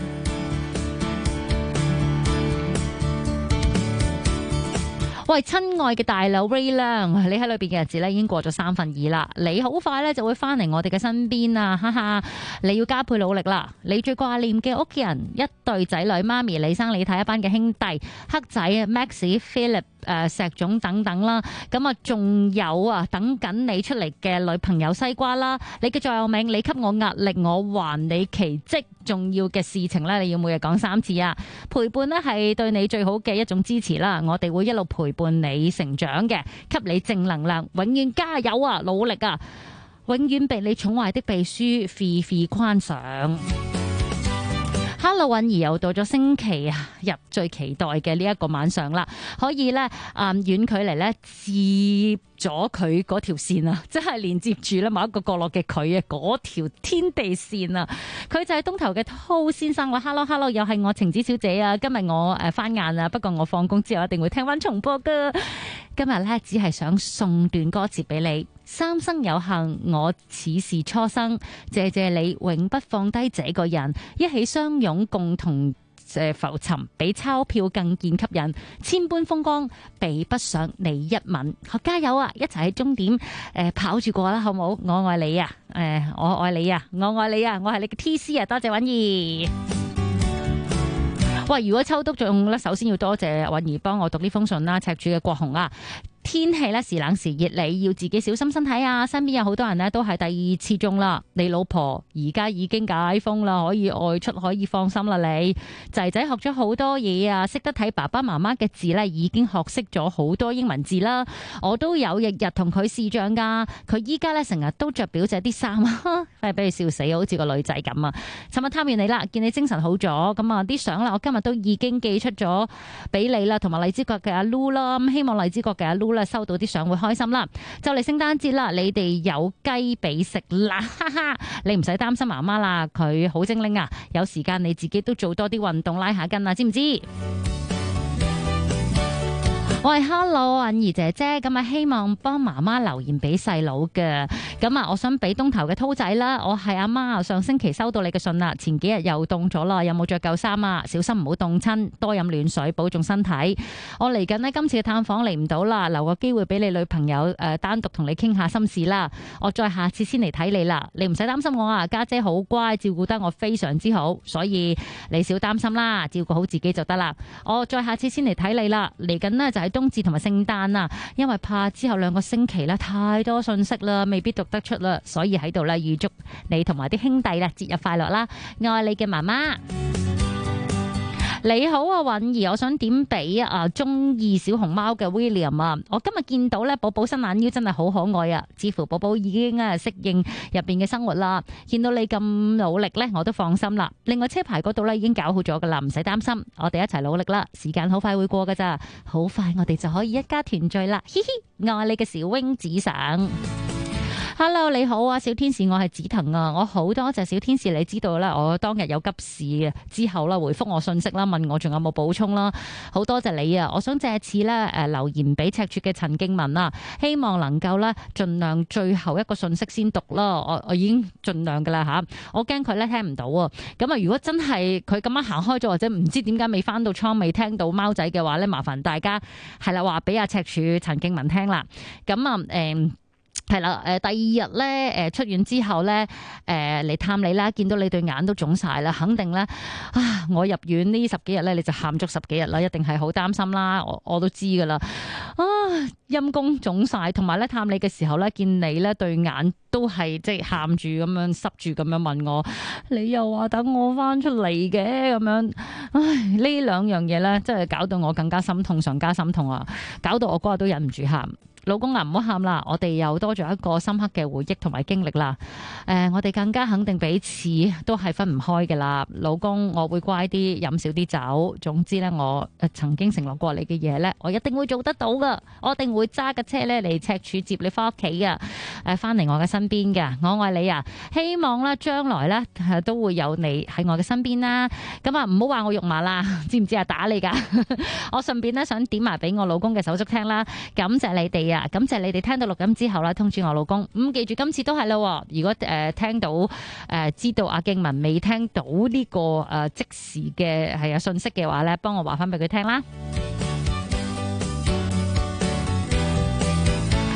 喂，親愛嘅大佬 Ray 亮，你喺裏邊嘅日子咧已經過咗2/3啦，你好快咧就會翻嚟我哋嘅身邊啊，哈哈！你要加倍努力啦，你最掛念嘅屋企人，一對仔女，媽咪李生李太一班嘅兄弟，黑仔 Max、Philip、 石種等等啦。咁啊，仲有啊，等緊你出嚟嘅女朋友西瓜啦，你嘅座右銘，你給我壓力，我還你奇蹟。重要嘅事情咧，你要每日講3次啊！陪伴咧係對你最好嘅一種支持啦，我哋會一路陪伴你成長嘅，給你正能量，永遠加油啊，努力啊，永遠被你寵壞的秘書肥肥寬賞。Hello， 韻兒又到咗星期日最期待嘅呢一個晚上啦，可以咧遠距離咧接咗佢嗰條線啊，即係連接住咧某一個角落嘅佢啊，嗰條天地線啊，佢就係東頭嘅濤先生啦。Hello， 又係我晴子小姐啊，今日我翻晏啊，不過我放工之後一定會聽翻重播噶。今日咧只係想送段歌詞俾你，三生有幸，我似是初生，謝謝你永不放低這個人，一起相擁共同浮沉，比鈔票更見吸引，千般風光比不上你一吻。加油啊！一齊喺終點跑住過啦，好唔好？我愛你啊！我愛你啊！我愛你啊！我係你嘅 TC 啊！多謝韻兒。喂，如果抽督中咧，首先要多謝韻兒幫我讀呢封信啦。赤柱嘅國雄啊，天氣咧時冷時熱，你要自己小心身體啊！身邊有好多人呢都係第2次中啦，你老婆而家已經解封啦，可以外出，可以放心啦。你仔仔學咗好多嘢啊，識得睇爸爸媽媽嘅字咧，已經學識咗好多英文字啦。我都有日日同佢視像噶，佢依家咧成日都着表姐啲衫啊，快俾佢笑死，好似個女仔咁啊！尋日探完你啦，見你精神好咗，咁啊啲相啦，我今日都已經寄出咗俾你啦，同埋荔枝角嘅阿 Lu 啦，咁希望荔枝角嘅阿 Lu收到啲相會開心啦。就嚟聖誕節啦，你哋有雞俾食啦，哈哈！你唔使擔心媽媽啦，佢好精靈啊，有時間你自己都做多啲運動，拉下筋啊，知唔知？我係 Hello 韻兒姐姐，咁啊希望幫媽媽留言俾細佬嘅，咁啊我想俾東頭嘅濤仔啦，我係阿媽，上星期收到你嘅信啦，前幾日又凍咗啦，有冇着夠衫啊？小心唔好凍親，多飲暖水，保重身體。我嚟緊呢，今次嘅探訪嚟唔到啦，留個機會俾你女朋友單獨同你傾下心事啦，我再下次先嚟睇你啦，你唔使擔心我啊，家姐好乖，照顧得我非常之好，所以你少擔心啦，照顧好自己就得啦。我再下次先嚟睇你啦，嚟緊呢就係冬至同埋聖誕啊，因為怕之後2個星期咧太多信息啦，未必讀得出啦，所以喺度咧預祝你同埋啲兄弟啦節日快樂啦，愛你嘅媽媽。你好啊，韻兒，我想點俾中意小熊貓嘅 William 啊！我今日見到咧，寶寶伸懶腰真係好可愛啊！似乎寶寶已經適應入邊嘅生活啦。見到你咁努力咧，我都放心啦。另外車牌嗰度咧已經搞好咗噶啦，唔使擔心，我哋一齊努力啦。時間好快會過噶咋，好快我哋就可以一家團聚啦！嘻嘻，愛你嘅小 wing 子上。Hello， 你好啊，小天使，我係紫藤啊，我好多謝小天使，你知道啦，我當日有急事之後啦，回覆我信息啦，問我仲有冇補充啦，好多謝你啊！我想借次咧留言俾赤柱嘅陳敬文啊，希望能夠咧盡量最後一個信息先讀啦，我已經盡量噶啦吓，我驚佢咧聽唔到啊，咁啊如果真係佢咁樣行開咗，或者唔知點解未翻到倉未聽到貓仔嘅話咧，麻煩大家係啦話俾阿赤柱陳敬文聽啦，咁啊係啦，第2日咧，出院之後咧，嚟探你啦，見到你對眼都腫晒啦，肯定咧，啊，我入院呢10幾日咧，你就喊足10幾日啦，一定係好擔心啦，我都知噶啦，啊，陰公腫晒，同埋咧探你嘅時候咧，見你咧對眼都係即係喊住咁樣濕住咁樣問我，你又話等我翻出嚟嘅咁樣，唉，呢2樣嘢咧，真係搞到我更加心痛上加心痛啊，搞到我嗰日都忍唔住喊。老公啊，唔好喊啦，我哋又多咗一個深刻嘅回憶同埋經歷啦。我哋更加肯定彼此都係分唔開嘅啦。老公，我會乖啲，飲少啲酒。總之咧，我曾經承諾過你嘅嘢咧，我一定會做得到噶。我一定會揸架車咧嚟赤柱接你翻屋企噶，翻嚟我嘅身邊噶。我愛你啊！希望咧將來咧都會有你喺我嘅身邊啦。咁啊，唔好話我肉麻啦，知唔知啊？打你噶！我順便咧想點埋俾我老公嘅手足聽啦。感謝你哋。感謝你哋聽到錄音之後啦，通知我老公。記住今次都係啦，如果聽到知道阿敬文未聽到呢個即時嘅信息嘅話咧，幫我話翻俾佢聽啦。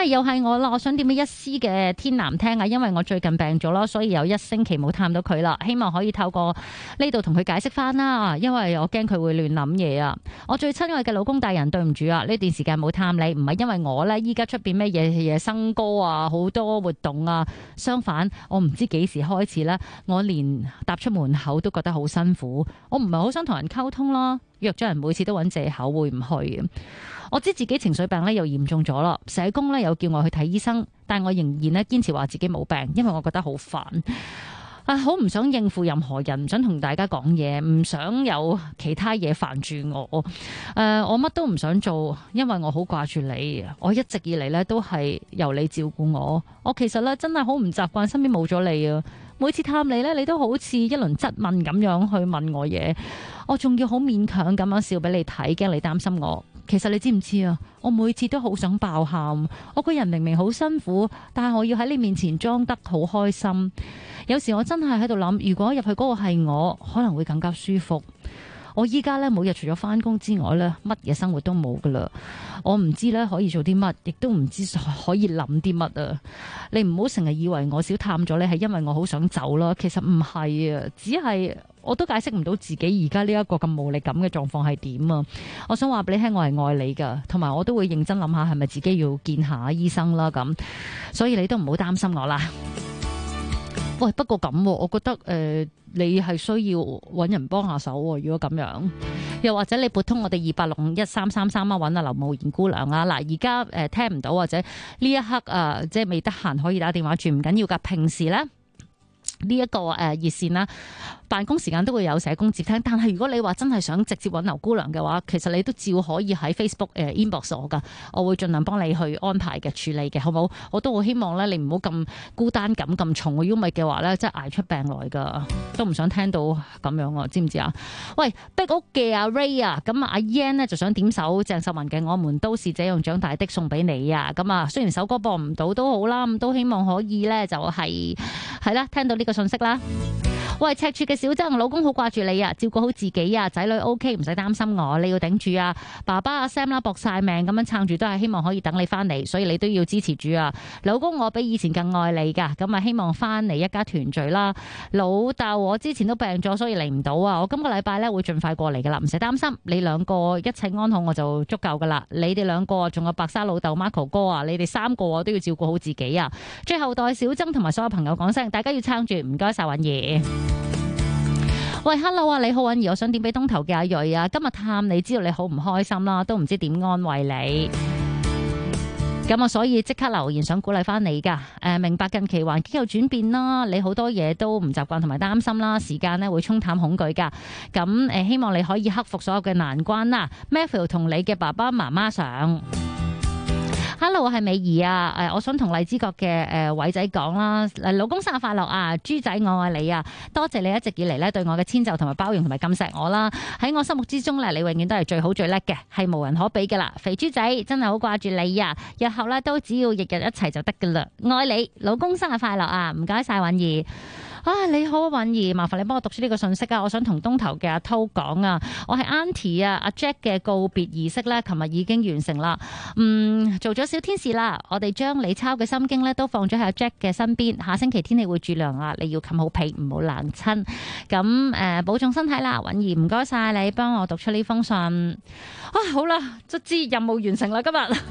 嗨，又係我啦！我想點俾一絲嘅天藍聽啊，因為我最近病咗啦，所以有1星期冇探到佢啦。希望可以透過呢度同佢解釋翻啦，因為我驚佢會亂諗嘢啊！我最親愛嘅老公大人，對唔住啊，呢段時間冇探你，唔係因為我呢依家出邊咩嘢笙歌啊，好多活動啊，相反，我唔知幾時開始呢，我連踏出門口都覺得好辛苦，我唔係好想同人溝通啦，約咗人每次都揾藉口會唔去。我知自己情緒病咧又嚴重咗啦，社工咧又叫我去睇醫生，但我仍然咧堅持話自己冇病，因為我覺得好煩，好唔想應付任何人，唔想同大家講嘢，唔想有其他嘢煩住我。我乜都唔想做，因為我好掛住你。我一直以嚟咧都係由你照顧我。我其實咧真係好唔習慣身邊冇咗你啊！每次探你咧，你都好似一輪質問咁樣去問我嘢，我仲要好勉強咁樣笑俾你睇，驚你擔心我。其實你知唔知啊？我每次都好想爆喊，我個人明明好辛苦，但係我要喺你面前裝得好開心。有時我真係喺度諗，如果入去嗰個係我，可能會更加舒服。我依家咧每日除咗翻工之外咧，乜嘢生活都冇噶啦。我唔知咧可以做啲乜，亦都唔知可以諗啲乜啊！你唔好成日以為我少探咗你係因為我好想走啦，其實唔係啊，只係我都解釋唔到自己而家呢一個咁無力感嘅狀況係點啊！我想話俾你聽，我係愛你噶，同埋我都會認真諗下係咪自己要見下醫生啦咁。所以你都唔好擔心我啦。喂，不過咁，我覺得你係需要揾人幫下手喎。如果咁樣，又或者你撥通我哋28651333啊，揾阿劉慕賢姑娘啊。嗱，而家聽唔到或者呢一刻即係未得閒可以打電話住，唔緊要㗎。平時咧呢一個熱線啦，辦公時間都會有社工接聽，但係如果你話真係想直接揾劉姑娘嘅話，其實你都照可以喺 Facebook inbox 我噶，我會盡量幫你去安排嘅處理嘅，好唔好？我都好希望咧，你唔好咁孤單感咁重，如果唔係嘅話咧，真係捱出病來噶，都唔想聽到咁樣啊，知唔知啊？喂，壁屋嘅阿 Ray 啊，咁阿 Yan 呢就想點首鄭秀文嘅《我們都是這樣長大的》送俾你啊，咁啊雖然首歌播唔到都好啦，咁都希望可以咧就係啦，聽到呢個信息啦。喂，赤柱嘅小曾，老公好掛住你啊，照顧好自己啊，仔女 OK， 唔使擔心我，你要頂住啊。爸爸阿 Sam 啦，搏晒命咁樣撐住，都係希望可以等你翻嚟，所以你都要支持住啊。老公，我比以前更愛你噶，咁啊希望翻嚟一家團聚啦。老豆，我之前都病咗，所以嚟唔到啊。我今個禮拜咧會盡快過嚟噶啦，唔使擔心。你兩個一切安好我就足夠噶啦。你哋兩個仲有白沙老豆 Marco 哥啊，你哋3個都要照顧好自己啊。最後代小曾同埋所有朋友講聲，大家要撐住，唔該晒允兒。喂 ，hello 啊，你好允兒，我想點俾東頭嘅阿瑞啊，今日探你知道你好唔開心啦，都唔知點安慰你。咁啊，所以即刻留言想鼓勵翻你噶。明白近期環境有轉變啦，你好多嘢都唔習慣同埋擔心啦，時間咧會沖淡恐懼噶。咁希望你可以克服所有嘅難關啦。Matthew 同你嘅爸爸媽媽上。Hello， 我係美儀啊！我想同荔枝角嘅偉仔講啦，老公生日快樂啊！豬仔我愛你啊！多謝你一直以嚟咧對我嘅遷就同埋包容同埋咁錫我啦。喺我心目之中咧，你永遠都係最好最叻嘅，係無人可比噶啦！肥豬仔真係好掛住你啊！日後咧都只要日日一齊就得噶啦！愛你，老公生日快樂啊！唔該晒允兒。你好，允兒，麻煩你幫我讀出呢個信息啊！我想同東頭嘅阿濤講啊，我係 Auntie 啊，阿 Jack 嘅告別儀式咧，琴日已經完成啦。做咗小天使啦，我哋將你抄嘅心經咧都放咗喺阿 Jack 嘅身邊。下星期天氣會轉涼啊，你要冚好被，唔好冷親。咁保重身體啦，允兒，唔該晒你幫我讀出呢封信。好啦，卒之任務完成啦，今日。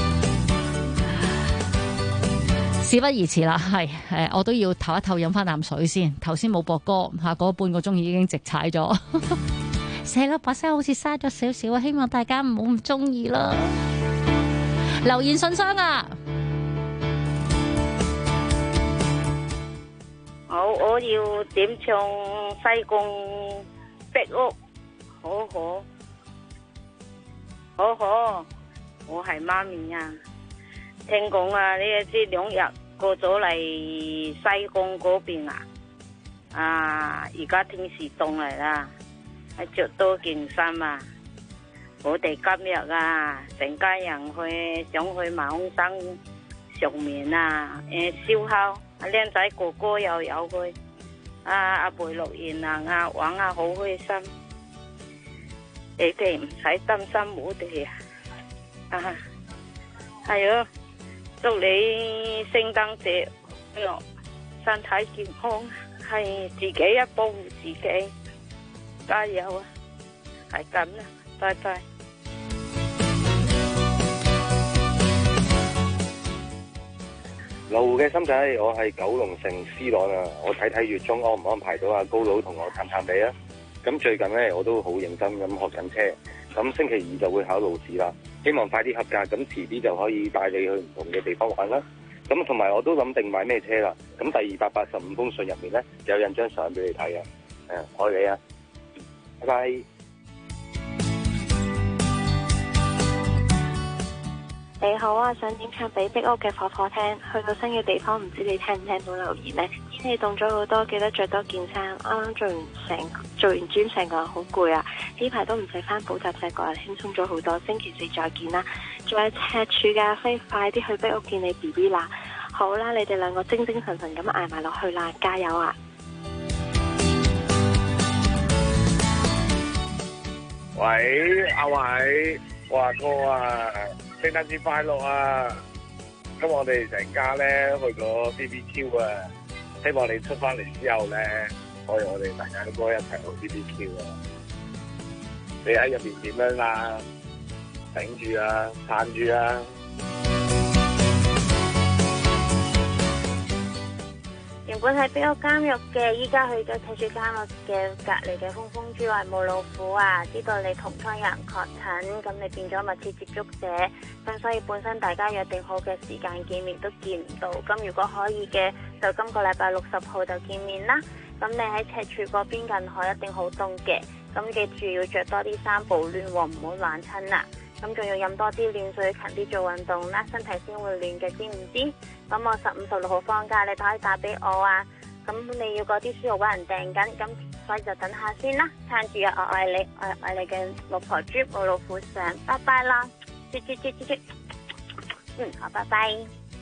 事不宜遲啦，係我都要唞一唞，飲翻啖水先。頭先冇播歌嗰半個鐘已經直踩咗，死啦！把聲好似嘥咗少少啊，希望大家唔好唔中意啦。留言信箱啊！ 我要點唱西貢壁屋，好可，我係媽咪啊！聽講啊，呢2日過咗嚟西貢嗰邊啊，而家天時凍嚟啦，着多件衫啊！我哋今日啊，成家人想去馬鞍山上面啊，燒烤，阿靚仔哥哥又有去，阿梅樂賢啊，玩啊好開心，你哋唔使擔心我哋啊，係啊。 祝你聖誕節快樂，身體健康，係自己一保護自己，加油啊！係咁啦，拜拜。 羅湖嘅心仔，我係九龍城 C 朗啊！我睇睇月中安唔安排到阿高佬同我探探你啊！咁最近咧我都好認真咁學緊車，咁星期二就會考路試啦，希望快啲合格，咁遲啲就可以帶你去唔同嘅地方玩啦。咁同埋我都諗定買咩車啦。咁第285封信入面咧有印張相俾你睇啊！愛你啊！拜拜。 你好啊，想點唱俾壁屋嘅火火聽？去到新嘅地方，唔知你聽唔聽到留言呢？天氣凍咗好多，記得着多件衫。啱啱做完 gym 成個人好攰啊！呢排都唔使翻補習社，個人輕鬆咗好多。星期4再見啦！仲有赤柱咖啡，快啲去壁屋見你 BB 啦！好啦，你哋兩個精精神神咁捱埋落去啦，加油啊！ 喂，阿偉，我阿哥啊！聖誕節快樂啊！咁我哋成家咧去咗 BBQ 啊，希望你出翻嚟之後咧，可以我哋大家都一齊去 BBQ 啊！你喺入邊點樣啊？頂住啊，撐住啊！ 原本喺壁屋監獄嘅，依家去咗赤柱監獄嘅隔離嘅風風豬話冇老虎啊，知道你同窗有人確診，咁你變咗密切接觸者，咁所以本身大家約定好嘅時間見面都見唔到，咁如果可以嘅，就今個禮拜60號就見面啦。咁你喺赤柱嗰邊近海一定好凍嘅，咁記住要着多啲衫保暖喎，唔好冷親啦。咁仲要飲多啲暖水，勤啲做運動啦，身體先會暖嘅，知唔知？咁我15、16號放假，你都可以打俾我啊。咁你要嗰啲書好揾人訂緊，咁所以就等下先啦。撐住啊，我愛你，我愛你嘅老婆豬，冇老虎上，拜拜啦，豬。好，拜拜。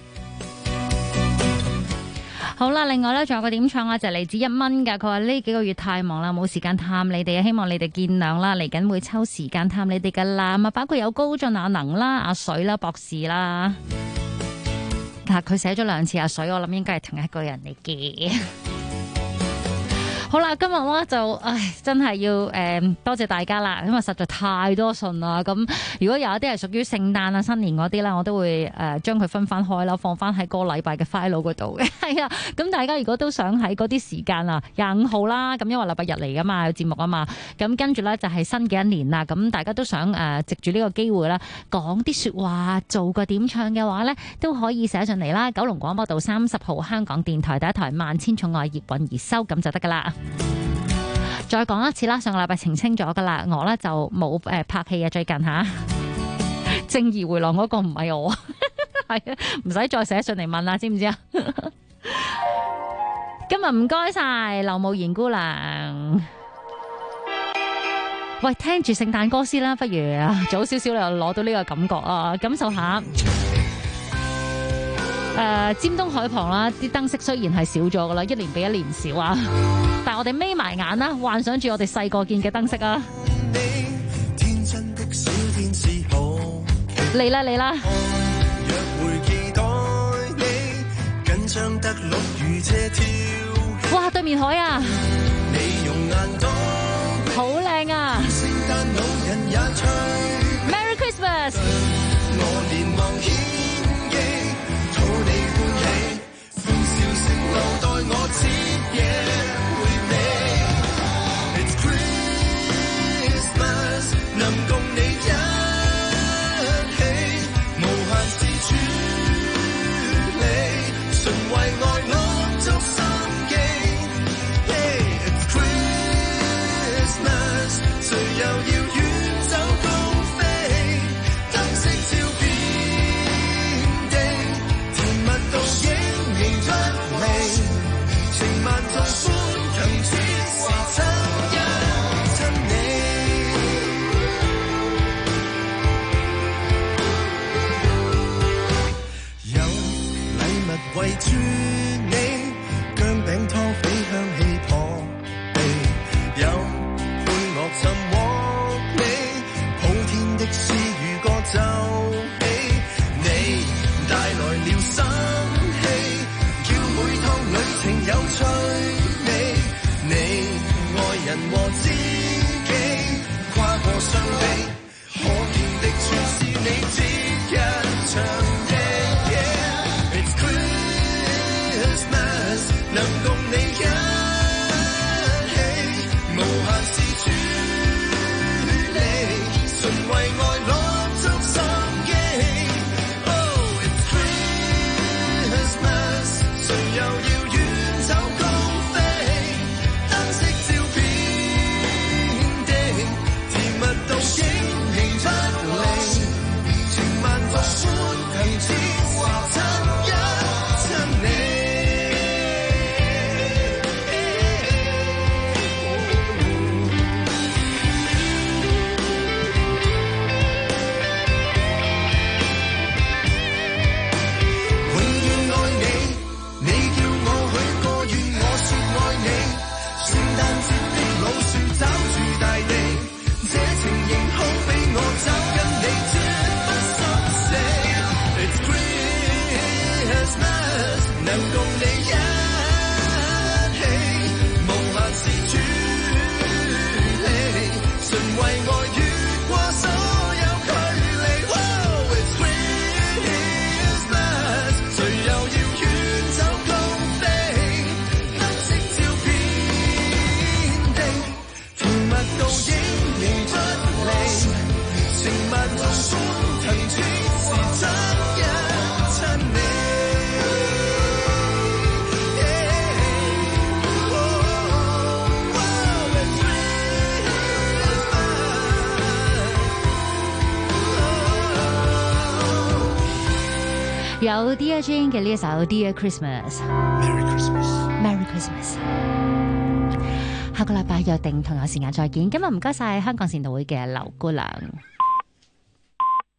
好啦，另外咧仲有個點唱啊，就嚟自1蚊㗎。佢話呢幾個月太忙啦，冇時間探你哋，希望你哋見諒啦。嚟緊會抽時間探你哋㗎啦。啊，包括有高進、阿能啦、阿水啦、博士啦。但係佢寫咗2次阿水，我諗應該係同一個人嚟嘅。好啦，今日咧就真係要多謝大家啦，因為實在太多信啦。咁如果有一啲係屬於聖誕啊、新年嗰啲咧，我都會將佢分翻開啦，放翻喺個禮拜嘅 file 嗰度嘅。係啊，咁大家如果都想喺嗰啲時間啊，25號啦，咁因為禮拜日嚟噶嘛，有節目啊嘛，咁跟住咧就係新嘅一年啦。咁大家都想藉住呢個機會咧，講啲說話，做個點唱嘅話咧，都可以寫上嚟啦。九龍廣播道30號，香港電台第一台萬千寵愛葉韻儀收，咁就得噶啦。再講一次啦，上個禮拜澄清咗噶啦，我咧就冇拍戲啊，最近吓正義回廊嗰個唔係我，係啊，唔使再寫信嚟問啦，知唔知啊？今日唔該晒劉慕賢姑娘，喂，聽住聖誕歌先啦，不如早少少你又攞到呢個感覺啊，感受下。尖東海旁啦，啲燈飾雖然係少咗噶啦，一年比一年少啊，但係我哋眯埋眼啦，幻想住我哋細個見嘅燈飾啊！嚟啦嚟啦！哇，對面海啊，好靚啊 ！Merry Christmas！ It's Christmas， 能共你一起，無限是處理，純為愛落足心機。It's Christmas， 誰又要遠走高飛？燈飾照遍有 Dear Jane 嘅呢一首 Dear Christmas。Merry Christmas。Merry Christmas。下個禮拜約定同樣時間再見。今日唔該晒香港善導會嘅劉姑娘。